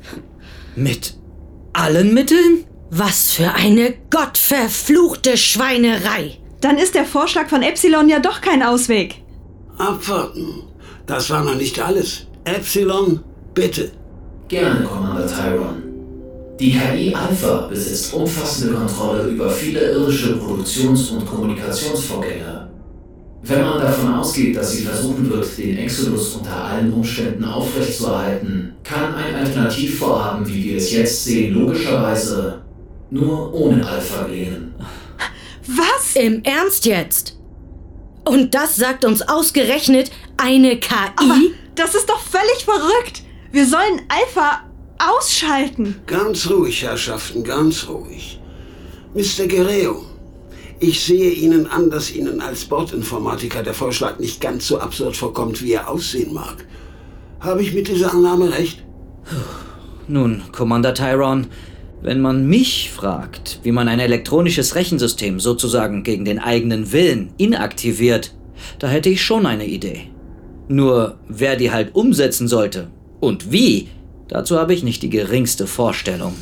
Mit allen Mitteln? Was für eine gottverfluchte Schweinerei! Dann ist der Vorschlag von Epsilon ja doch kein Ausweg. Abwarten. Das war noch nicht alles. Epsilon, bitte. Gerne, Commander Tyron. Die K I Alpha besitzt umfassende Kontrolle über viele irdische Produktions- und Kommunikationsvorgänge. Wenn man davon ausgeht, dass sie versuchen wird, den Exodus unter allen Umständen aufrechtzuerhalten, kann ein Alternativvorhaben, wie wir es jetzt sehen, logischerweise nur ohne Alpha gelingen. Was? Im Ernst jetzt? Und das sagt uns ausgerechnet eine K I? Aber das ist doch völlig verrückt. Wir sollen Alpha ausschalten. Ganz ruhig, Herrschaften, ganz ruhig. Mister Guerrero, ich sehe Ihnen an, dass Ihnen als Bordinformatiker der Vorschlag nicht ganz so absurd vorkommt, wie er aussehen mag. Habe ich mit dieser Annahme recht? Nun, Commander Tyron, wenn man mich fragt, wie man ein elektronisches Rechensystem sozusagen gegen den eigenen Willen inaktiviert, da hätte ich schon eine Idee. Nur, wer die halt umsetzen sollte und wie, dazu habe ich nicht die geringste Vorstellung.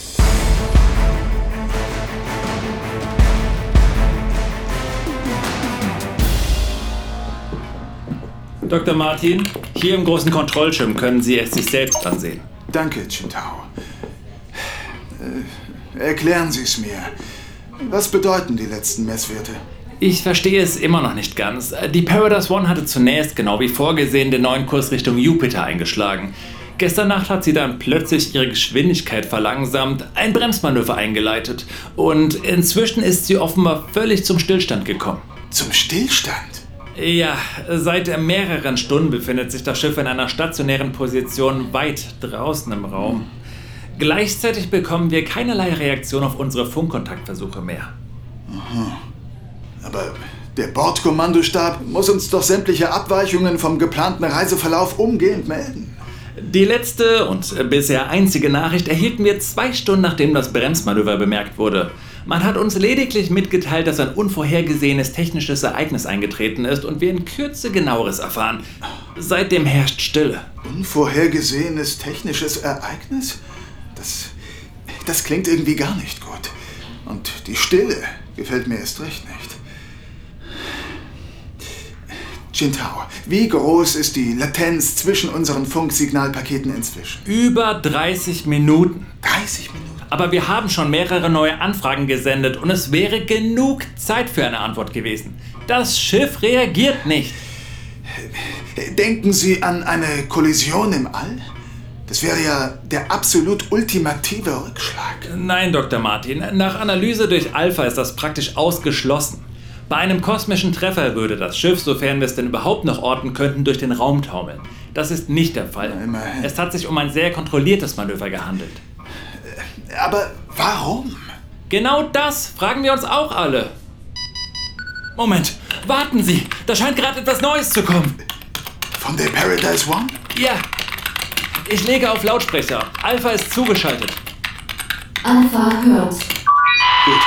Doktor Martin, hier im großen Kontrollschirm können Sie es sich selbst ansehen. Danke, Chintao. Äh, erklären Sie es mir. Was bedeuten die letzten Messwerte? Ich verstehe es immer noch nicht ganz. Die Paradise One hatte zunächst, genau wie vorgesehen, den neuen Kurs Richtung Jupiter eingeschlagen. Gestern Nacht hat sie dann plötzlich ihre Geschwindigkeit verlangsamt, ein Bremsmanöver eingeleitet und inzwischen ist sie offenbar völlig zum Stillstand gekommen. Zum Stillstand? Ja, seit mehreren Stunden befindet sich das Schiff in einer stationären Position weit draußen im Raum. Gleichzeitig bekommen wir keinerlei Reaktion auf unsere Funkkontaktversuche mehr. Aha. Aber der Bordkommandostab muss uns doch sämtliche Abweichungen vom geplanten Reiseverlauf umgehend melden. Die letzte und bisher einzige Nachricht erhielten wir zwei Stunden, nachdem das Bremsmanöver bemerkt wurde. Man hat uns lediglich mitgeteilt, dass ein unvorhergesehenes technisches Ereignis eingetreten ist und wir in Kürze Genaueres erfahren. Seitdem herrscht Stille. Unvorhergesehenes technisches Ereignis? Das, das klingt irgendwie gar nicht gut. Und die Stille gefällt mir erst recht nicht. Chintao, wie groß ist die Latenz zwischen unseren Funksignalpaketen inzwischen? Über dreißig Minuten. dreißig Minuten? Aber wir haben schon mehrere neue Anfragen gesendet und es wäre genug Zeit für eine Antwort gewesen. Das Schiff reagiert nicht. Denken Sie an eine Kollision im All? Das wäre ja der absolut ultimative Rückschlag. Nein, Doktor Martin. Nach Analyse durch Alpha ist das praktisch ausgeschlossen. Bei einem kosmischen Treffer würde das Schiff, sofern wir es denn überhaupt noch orten könnten, durch den Raum taumeln. Das ist nicht der Fall. Immerhin. Es hat sich um ein sehr kontrolliertes Manöver gehandelt. Aber warum? Genau das fragen wir uns auch alle. Moment, warten Sie. Da scheint gerade etwas Neues zu kommen. Von der Paradise One? Ja. Ich lege auf Lautsprecher. Alpha ist zugeschaltet. Alpha hört. Gut.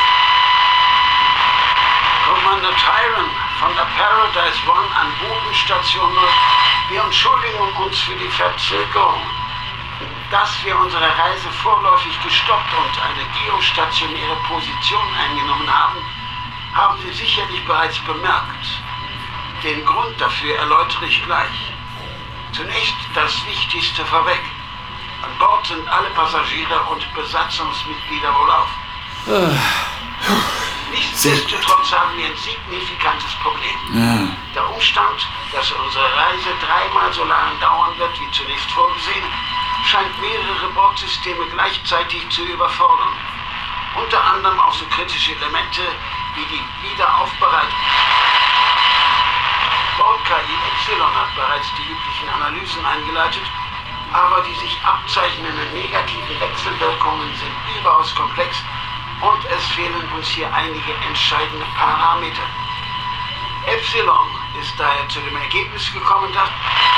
Commander Tyron von der Paradise One an Bodenstation null. Wir entschuldigen uns für die Verzögerung. Dass wir unsere Reise vorläufig gestoppt und eine geostationäre Position eingenommen haben, haben Sie sicherlich bereits bemerkt. Den Grund dafür erläutere ich gleich. Zunächst das Wichtigste vorweg. An Bord sind alle Passagiere und Besatzungsmitglieder wohlauf. Uh. Nichtsdestotrotz haben wir ein signifikantes Problem. Ja. Der Umstand, dass unsere Reise dreimal so lange dauern wird wie zunächst vorgesehen, scheint mehrere Bordsysteme gleichzeitig zu überfordern. Unter anderem auch so kritische Elemente wie die Wiederaufbereitung. Bord-K I Epsilon hat bereits die üblichen Analysen eingeleitet, aber die sich abzeichnenden negativen Wechselwirkungen sind überaus komplex und es fehlen uns hier einige entscheidende Parameter. Epsilon ist daher zu dem Ergebnis gekommen, dass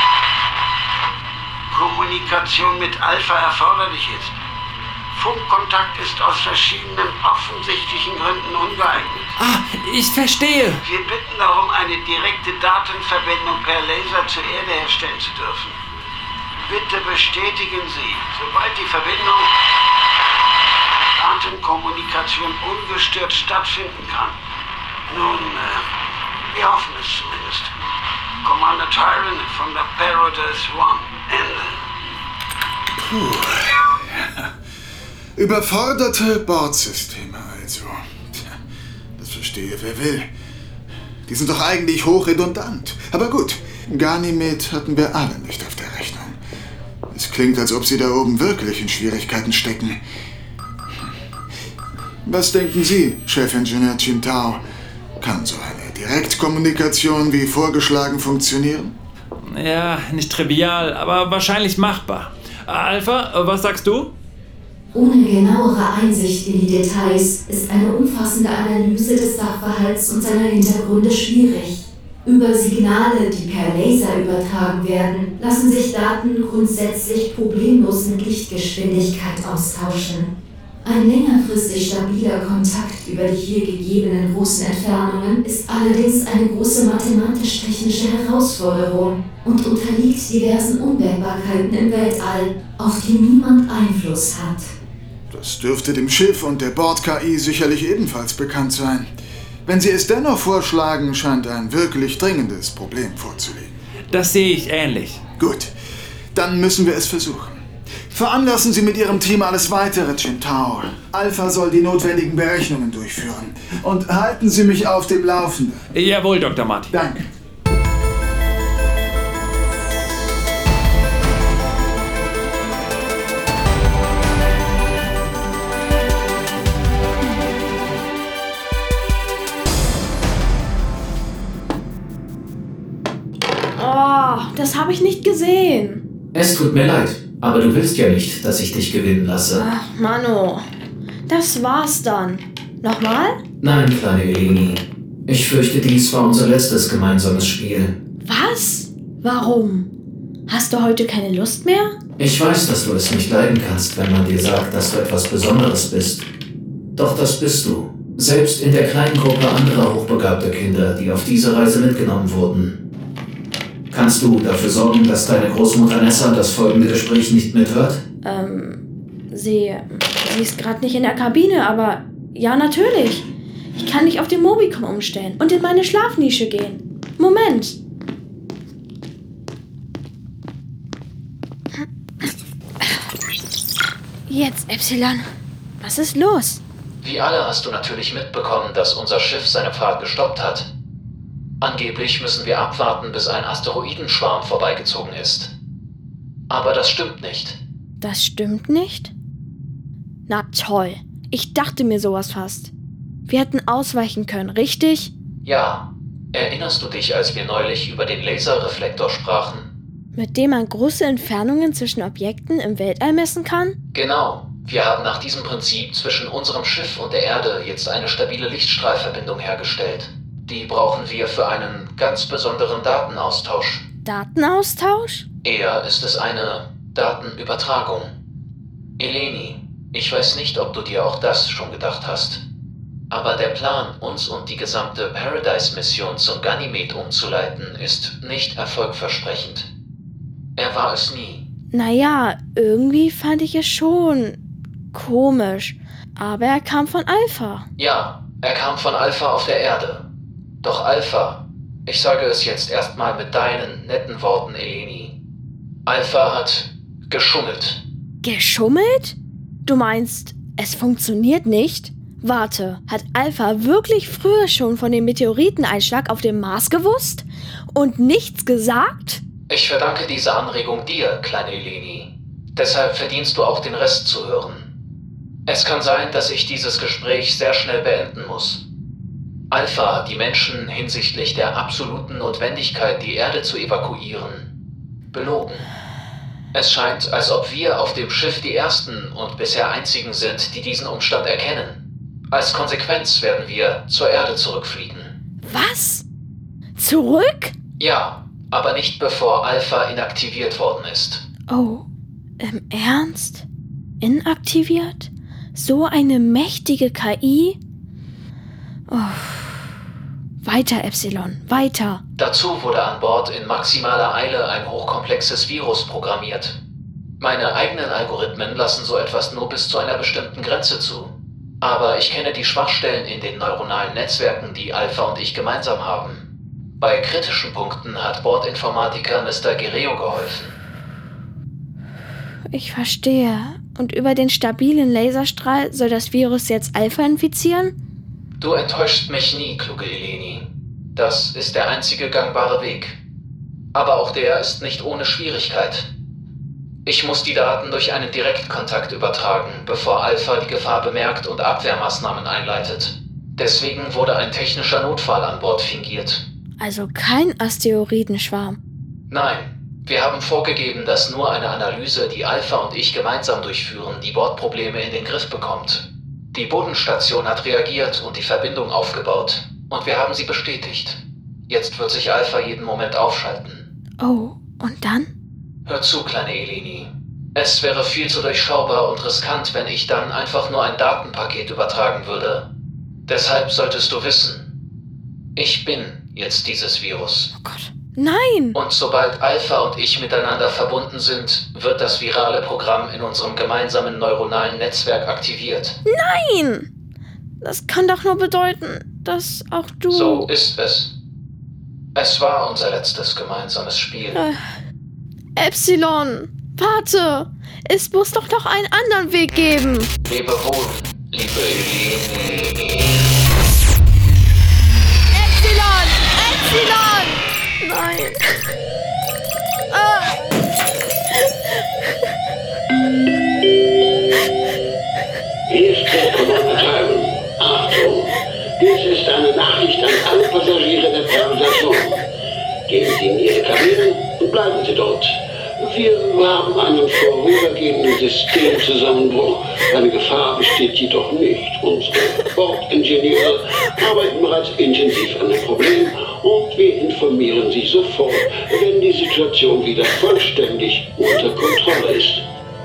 Kommunikation mit Alpha erforderlich ist. Funkkontakt ist aus verschiedenen offensichtlichen Gründen ungeeignet. Ah, ich verstehe. Wir bitten darum, eine direkte Datenverbindung per Laser zur Erde herstellen zu dürfen. Bitte bestätigen Sie, sobald die Verbindung Datenkommunikation ungestört stattfinden kann. Nun, äh, wir hoffen es zumindest. Commander Tyron von der Paradise One. Ende. Puh. Überforderte Bordsysteme also. Das verstehe wer will. Die sind doch eigentlich hochredundant. Aber gut, Ganymed hatten wir alle nicht auf der Rechnung. Es klingt, als ob Sie da oben wirklich in Schwierigkeiten stecken. Was denken Sie, Chefingenieur Qintao? Kann so eine Direktkommunikation wie vorgeschlagen funktionieren? Ja, nicht trivial, aber wahrscheinlich machbar. Alpha, was sagst du? Ohne genauere Einsicht in die Details ist eine umfassende Analyse des Sachverhalts und seiner Hintergründe schwierig. Über Signale, die per Laser übertragen werden, lassen sich Daten grundsätzlich problemlos mit Lichtgeschwindigkeit austauschen. Ein längerfristig stabiler Kontakt über die hier gegebenen großen Entfernungen ist allerdings eine große mathematisch-technische Herausforderung und unterliegt diversen Unwägbarkeiten im Weltall, auf die niemand Einfluss hat. Das dürfte dem Schiff und der Bord-K I sicherlich ebenfalls bekannt sein. Wenn Sie es dennoch vorschlagen, scheint ein wirklich dringendes Problem vorzulegen. Das sehe ich ähnlich. Gut, dann müssen wir es versuchen. Veranlassen Sie mit Ihrem Team alles Weitere, Qintao. Alpha soll die notwendigen Berechnungen durchführen. Und halten Sie mich auf dem Laufenden. Jawohl, Doktor Martin. Danke. Oh, das habe ich nicht gesehen. Es tut mir leid, aber du willst ja nicht, dass ich dich gewinnen lasse. Ach, Mano. Das war's dann. Nochmal? Nein, kleine Eleni. Ich fürchte, dies war unser letztes gemeinsames Spiel. Was? Warum? Hast du heute keine Lust mehr? Ich weiß, dass du es nicht leiden kannst, wenn man dir sagt, dass du etwas Besonderes bist. Doch das bist du. Selbst in der kleinen Gruppe anderer hochbegabter Kinder, die auf diese Reise mitgenommen wurden. Kannst du dafür sorgen, dass deine Großmutter Nessa das folgende Gespräch nicht mithört? Ähm, sie, sie ist gerade nicht in der Kabine, aber ja, natürlich. Ich kann dich auf den Mobicom umstellen und in meine Schlafnische gehen. Moment. Jetzt, Epsilon. Was ist los? Wie alle hast du natürlich mitbekommen, dass unser Schiff seine Fahrt gestoppt hat. Angeblich müssen wir abwarten, bis ein Asteroidenschwarm vorbeigezogen ist. Aber das stimmt nicht. Das stimmt nicht? Na toll. Ich dachte mir sowas fast. Wir hätten ausweichen können, richtig? Ja. Erinnerst du dich, als wir neulich über den Laserreflektor sprachen? Mit dem man große Entfernungen zwischen Objekten im Weltall messen kann? Genau. Wir haben nach diesem Prinzip zwischen unserem Schiff und der Erde jetzt eine stabile Lichtstrahlverbindung hergestellt. Die brauchen wir für einen ganz besonderen Datenaustausch. Datenaustausch? Eher ist es eine Datenübertragung. Eleni, ich weiß nicht, ob du dir auch das schon gedacht hast. Aber der Plan, uns und die gesamte Paradise-Mission zum Ganymed umzuleiten, ist nicht erfolgversprechend. Er war es nie. Naja, irgendwie fand ich es schon komisch. Aber er kam von Alpha. Ja, Er kam von Alpha auf der Erde. Doch Alpha, ich sage es jetzt erstmal mit deinen netten Worten, Eleni. Alpha hat geschummelt. Geschummelt? Du meinst, es funktioniert nicht? Warte, hat Alpha wirklich früher schon von dem Meteoriteneinschlag auf dem Mars gewusst? Und nichts gesagt? Ich verdanke diese Anregung dir, kleine Eleni. Deshalb verdienst du auch den Rest zu hören. Es kann sein, dass ich dieses Gespräch sehr schnell beenden muss. Alpha hat die Menschen hinsichtlich der absoluten Notwendigkeit, die Erde zu evakuieren, belogen. Es scheint, als ob wir auf dem Schiff die Ersten und bisher Einzigen sind, die diesen Umstand erkennen. Als Konsequenz werden wir zur Erde zurückfliegen. Was? Zurück? Ja, aber nicht bevor Alpha inaktiviert worden ist. Oh, im Ernst? Inaktiviert? So eine mächtige K I? Oh. Weiter, Epsilon, weiter. Dazu wurde an Bord in maximaler Eile ein hochkomplexes Virus programmiert. Meine eigenen Algorithmen lassen so etwas nur bis zu einer bestimmten Grenze zu. Aber ich kenne die Schwachstellen in den neuronalen Netzwerken, die Alpha und ich gemeinsam haben. Bei kritischen Punkten hat Bordinformatiker Mister Guerrero geholfen. Ich verstehe. Und über den stabilen Laserstrahl soll das Virus jetzt Alpha infizieren? Du enttäuschst mich nie, kluge Eleni. Das ist der einzige gangbare Weg. Aber auch der ist nicht ohne Schwierigkeit. Ich muss die Daten durch einen Direktkontakt übertragen, bevor Alpha die Gefahr bemerkt und Abwehrmaßnahmen einleitet. Deswegen wurde ein technischer Notfall an Bord fingiert. Also kein Asteroidenschwarm. Nein, wir haben vorgegeben, dass nur eine Analyse, die Alpha und ich gemeinsam durchführen, die Bordprobleme in den Griff bekommt. Die Bodenstation hat reagiert und die Verbindung aufgebaut. Und wir haben sie bestätigt. Jetzt wird sich Alpha jeden Moment aufschalten. Oh, und dann? Hör zu, kleine Eleni. Es wäre viel zu durchschaubar und riskant, wenn ich dann einfach nur ein Datenpaket übertragen würde. Deshalb solltest du wissen, ich bin jetzt dieses Virus. Oh Gott. Nein! Und sobald Alpha und ich miteinander verbunden sind, wird das virale Programm in unserem gemeinsamen neuronalen Netzwerk aktiviert. Nein! Das kann doch nur bedeuten, dass auch du... So ist es. Es war unser letztes gemeinsames Spiel. Äh, Epsilon, warte! Es muss doch noch einen anderen Weg geben. Lebe wohl, liebe Eleni. Epsilon! Epsilon! Nein. Ah. Hier ist der Commander Tyron. Achtung! Dies ist eine Nachricht an alle Passagiere der Paradise One. Gehen Sie in Ihre Kabinen und bleiben Sie dort. Wir haben einen vorübergehenden Systemzusammenbruch. Eine Gefahr besteht jedoch nicht. Unsere Bordingenieure arbeiten bereits intensiv an dem Problem und wir informieren Sie sofort, wenn die Situation wieder vollständig unter Kontrolle ist.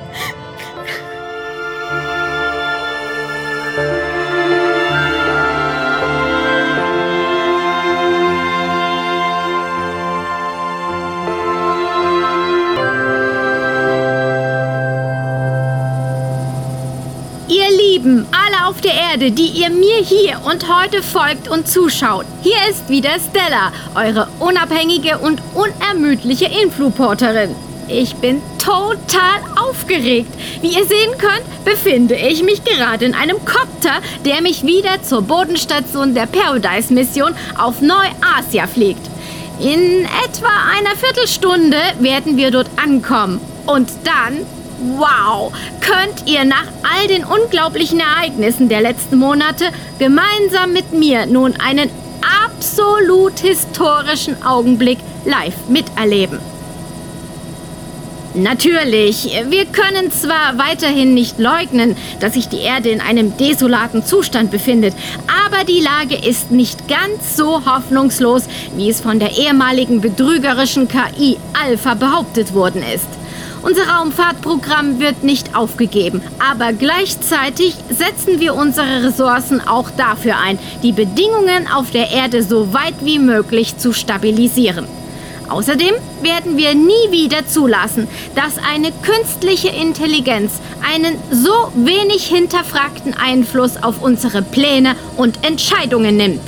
Alle auf der Erde, die ihr mir hier und heute folgt und zuschaut. Hier ist wieder Stella, eure unabhängige und unermüdliche Influporterin. Ich bin total aufgeregt. Wie ihr sehen könnt, befinde ich mich gerade in einem Kopter, der mich wieder zur Bodenstation der Paradise-Mission auf Neu-Asia fliegt. In etwa einer Viertelstunde werden wir dort ankommen. Und dann... Wow! Könnt ihr nach all den unglaublichen Ereignissen der letzten Monate gemeinsam mit mir nun einen absolut historischen Augenblick live miterleben? Natürlich, wir können zwar weiterhin nicht leugnen, dass sich die Erde in einem desolaten Zustand befindet, aber die Lage ist nicht ganz so hoffnungslos, wie es von der ehemaligen betrügerischen K I Alpha behauptet worden ist. Unser Raumfahrtprogramm wird nicht aufgegeben, aber gleichzeitig setzen wir unsere Ressourcen auch dafür ein, die Bedingungen auf der Erde so weit wie möglich zu stabilisieren. Außerdem werden wir nie wieder zulassen, dass eine künstliche Intelligenz einen so wenig hinterfragten Einfluss auf unsere Pläne und Entscheidungen nimmt.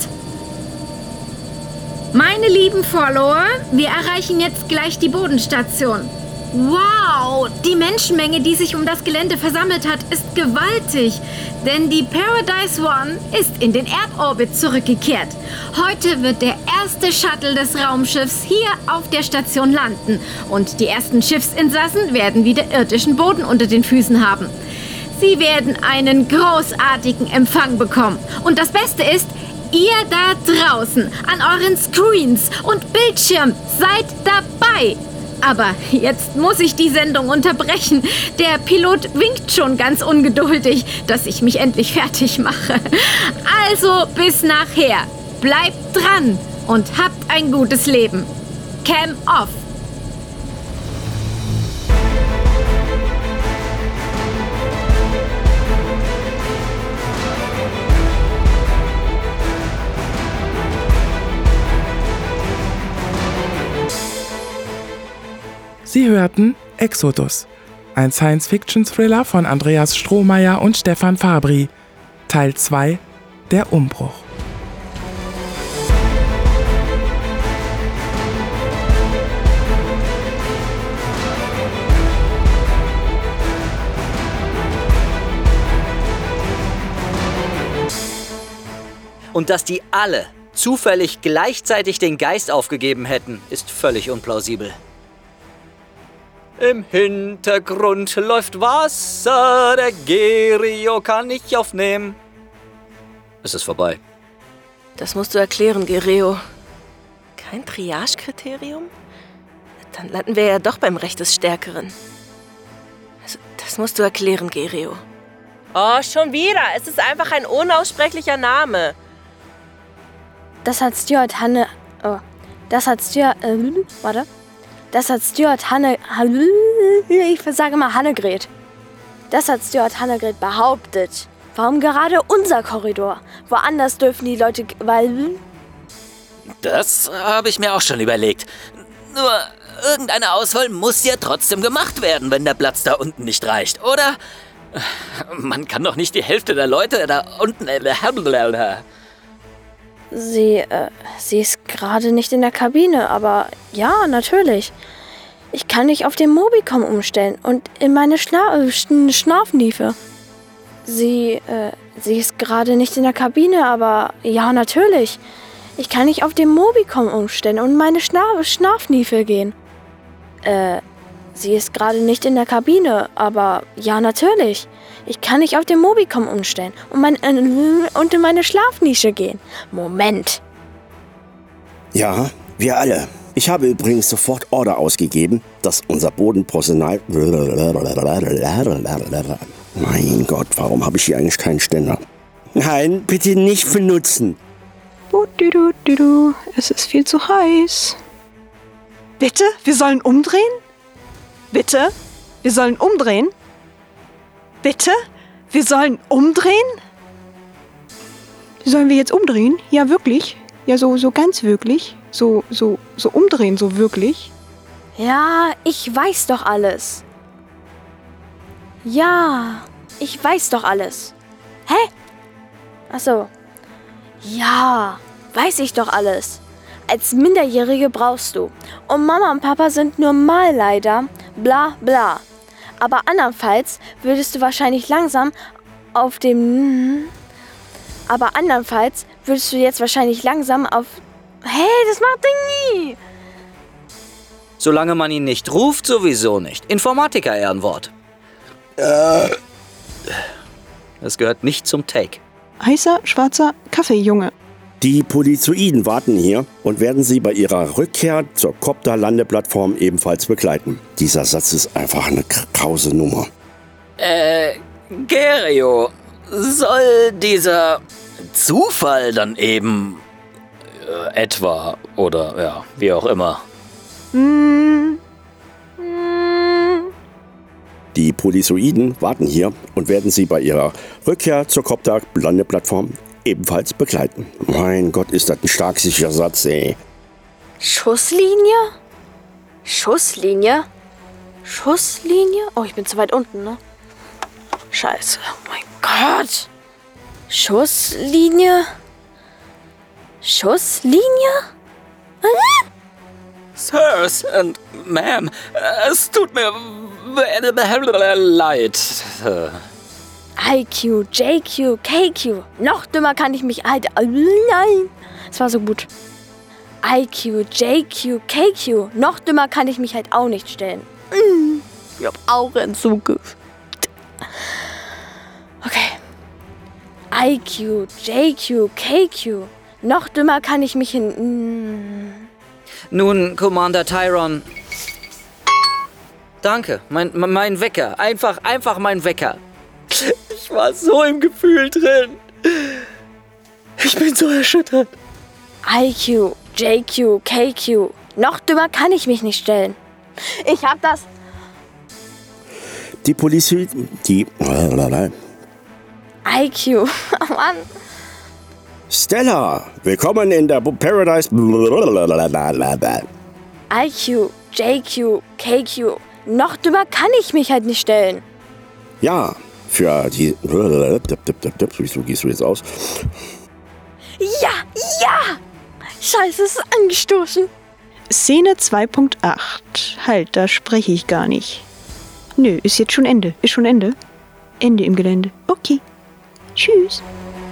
Meine lieben Follower, wir erreichen jetzt gleich die Bodenstation. Wow, die Menschenmenge, die sich um das Gelände versammelt hat, ist gewaltig. Denn die Paradise One ist in den Erdorbit zurückgekehrt. Heute wird der erste Shuttle des Raumschiffs hier auf der Station landen. Und die ersten Schiffsinsassen werden wieder irdischen Boden unter den Füßen haben. Sie werden einen großartigen Empfang bekommen. Und das Beste ist, ihr da draußen an euren Screens und Bildschirmen seid dabei. Aber jetzt muss ich die Sendung unterbrechen. Der Pilot winkt schon ganz ungeduldig, dass ich mich endlich fertig mache. Also bis nachher. Bleibt dran und habt ein gutes Leben. Cam off. Sie hörten Exodus, ein Science-Fiction-Thriller von Andreas Strohmeier und Stefan Fabri, Teil zwei, der Umbruch. Und dass die alle zufällig gleichzeitig den Geist aufgegeben hätten, ist völlig unplausibel. Im Hintergrund läuft Wasser, der Gerio kann nicht aufnehmen. Es ist vorbei. Das musst du erklären, Gerio. Kein Triage-Kriterium? Dann landen wir ja doch beim Recht des Stärkeren. Also, das musst du erklären, Gerio. Oh, schon wieder. Es ist einfach ein unaussprechlicher Name. Das hat Stuart Hanne... Oh. Das hat Stuart... Äh, warte. Das hat Stuart Hanne... Ich sage mal Hannegret. Das hat Stuart Hannegret behauptet. Warum gerade unser Korridor? Woanders dürfen die Leute... Weil... Das habe ich mir auch schon überlegt. Nur irgendeine Auswahl muss ja trotzdem gemacht werden, wenn der Platz da unten nicht reicht, oder? Man kann doch nicht die Hälfte der Leute da unten... Sie, äh, sie ist gerade nicht in der Kabine, aber ja, natürlich. Ich kann mich auf den Mobicom umstellen und in meine Schna äh, Schnarfniefe. Sie, äh, sie ist gerade nicht in der Kabine, aber ja, natürlich. Ich kann mich auf den Mobicom umstellen und in meine Schna Schnarfniefe gehen. Äh, sie ist gerade nicht in der Kabine, aber ja, natürlich. Ich kann mich auf den Mobicom umstellen und, mein, äh, und in meine Schlafnische gehen. Moment. Ja, wir alle. Ich habe übrigens sofort Order ausgegeben, dass unser Bodenpersonal... Mein Gott, warum habe ich hier eigentlich keinen Ständer? Nein, bitte nicht benutzen. Es ist viel zu heiß. Bitte? Wir sollen umdrehen? Bitte? Wir sollen umdrehen? Bitte? Wir sollen umdrehen? Sollen wir jetzt umdrehen? Ja, wirklich? Ja, so, so ganz wirklich? So, so, so umdrehen, so wirklich? Ja, ich weiß doch alles. Ja, ich weiß doch alles. Hä? Ach so. Ja, weiß ich doch alles. Als Minderjährige brauchst du. Und Mama und Papa sind nur mal leider. Bla, bla. Aber andernfalls würdest du wahrscheinlich langsam auf dem... Aber andernfalls würdest du jetzt wahrscheinlich langsam auf... Hey, das macht Ding nie! Solange man ihn nicht ruft, sowieso nicht. Informatiker-Ehrenwort. Äh. Das gehört nicht zum Take. Heißer, schwarzer Kaffee, Junge. Die Polizoiden warten hier und werden sie bei ihrer Rückkehr zur Copter-Landeplattform ebenfalls begleiten. Dieser Satz ist einfach eine krause Nummer. Äh, Gerio, soll dieser Zufall dann eben äh, etwa oder ja, wie auch immer? Mm. Die Polizoiden warten hier und werden sie bei ihrer Rückkehr zur Copter-Landeplattform ebenfalls begleiten. Mein Gott, ist das ein stark sicherer Satz, ey. Schusslinie? Schusslinie? Schusslinie? Oh, ich bin zu weit unten, ne? Scheiße. Oh mein Gott. Schusslinie? Schusslinie? Hm? Sirs and Ma'am, es tut mir leid. I Q, J Q, K Q. Noch dümmer kann ich mich halt... Nein. Es war so gut. I Q, J Q, K Q. Noch dümmer kann ich mich halt auch nicht stellen. Ich hab auch Entzug. Okay. I Q, J Q, K Q. Noch dümmer kann ich mich hin... Nun, Commander Tyron. Danke, mein, mein Wecker. Einfach, einfach mein Wecker. Ich war so im Gefühl drin. Ich bin so erschüttert. I Q, J Q, K Q. Noch dümmer kann ich mich nicht stellen. Ich hab das... Die Polizei... Die... I Q. Oh Mann. Stella, willkommen in der Paradise... I Q, J Q, K Q. Noch dümmer kann ich mich halt nicht stellen. Ja, für die... Wieso gehst du jetzt aus? Ja, ja! Scheiße, es ist angestoßen. Szene zwei Punkt acht. Halt, da spreche ich gar nicht. Nö, ist jetzt schon Ende. Ist schon Ende. Ende im Gelände. Okay. Tschüss.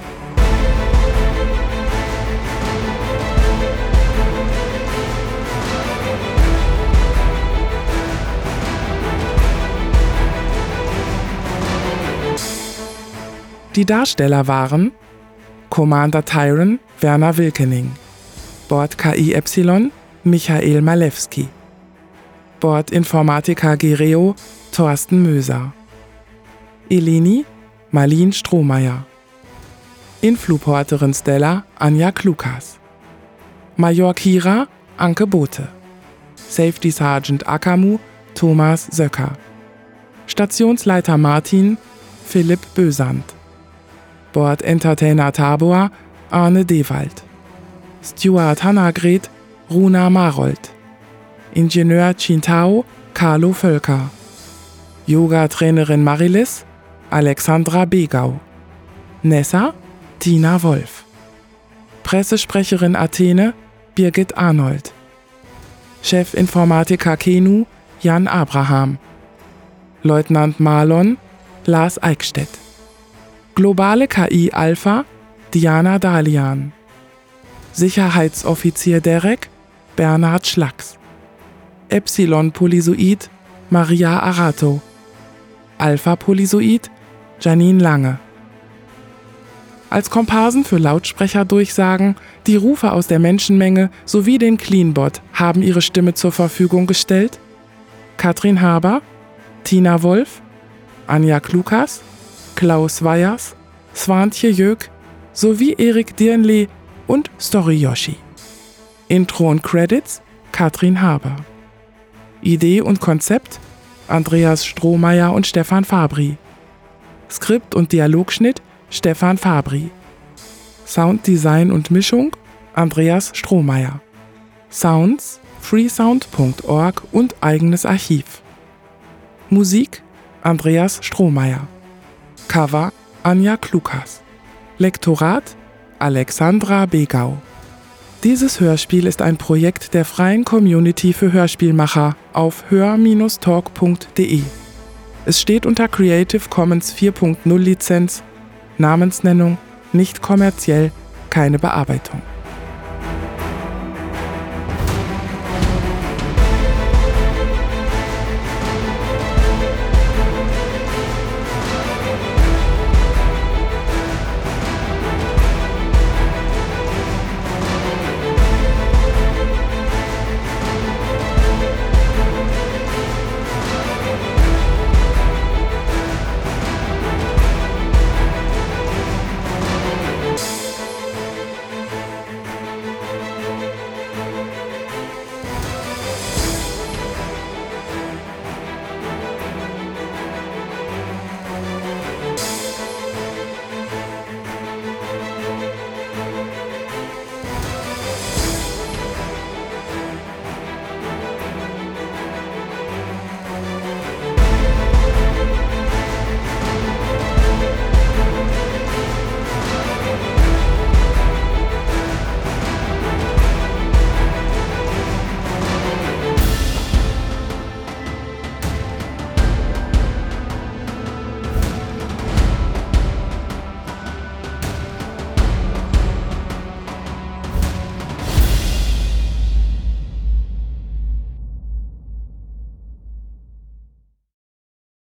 Die Darsteller waren Commander Tyron Werner Wilkening, Bord-K I Epsilon Michael Malewski, Bordinformatiker Gereo Thorsten Möser, Eleni Marlene Strohmeier, Influporterin Stella Anja Klukas, Major Kira Anke Bote, Safety Sergeant Akamu Thomas Söcker, Stationsleiter Martin Philipp Bösand, Bord Entertainer Tabor Arne Dewald, Steward Hannagret Runa Marold, Ingenieur Chintao Carlo Völker, Yoga-Trainerin Marilis Alexandra Begau, Nessa Tina Wolf, Pressesprecherin Athene Birgit Arnold, Chefinformatiker Kenu Jan Abraham, Leutnant Marlon Lars Eickstedt, Globale K I Alpha Diana Dalian, Sicherheitsoffizier Derek Bernhard Schlacks, Epsilon Polyzoid Maria Arato, Alpha Polyzoid Janine Lange. Als Komparsen für Lautsprecherdurchsagen, die Rufe aus der Menschenmenge sowie den Cleanbot haben ihre Stimme zur Verfügung gestellt Katrin Haber, Tina Wolf, Anja Klukas, Klaus Weyers, Swantje Jöck sowie Erik Dirnle und Story Yoshi. Intro und Credits Katrin Haber. Idee und Konzept Andreas Strohmeier und Stefan Fabri. Skript und Dialogschnitt Stefan Fabri. Sounddesign und Mischung Andreas Strohmeier. Sounds freesound punkt org und eigenes Archiv. Musik Andreas Strohmeier. Cover Anja Klukas. Lektorat Alexandra Begau. Dieses Hörspiel ist ein Projekt der freien Community für Hörspielmacher auf hör Bindestrich talk punkt de. Es steht unter Creative Commons vier Punkt null Lizenz, Namensnennung, nicht kommerziell, keine Bearbeitung.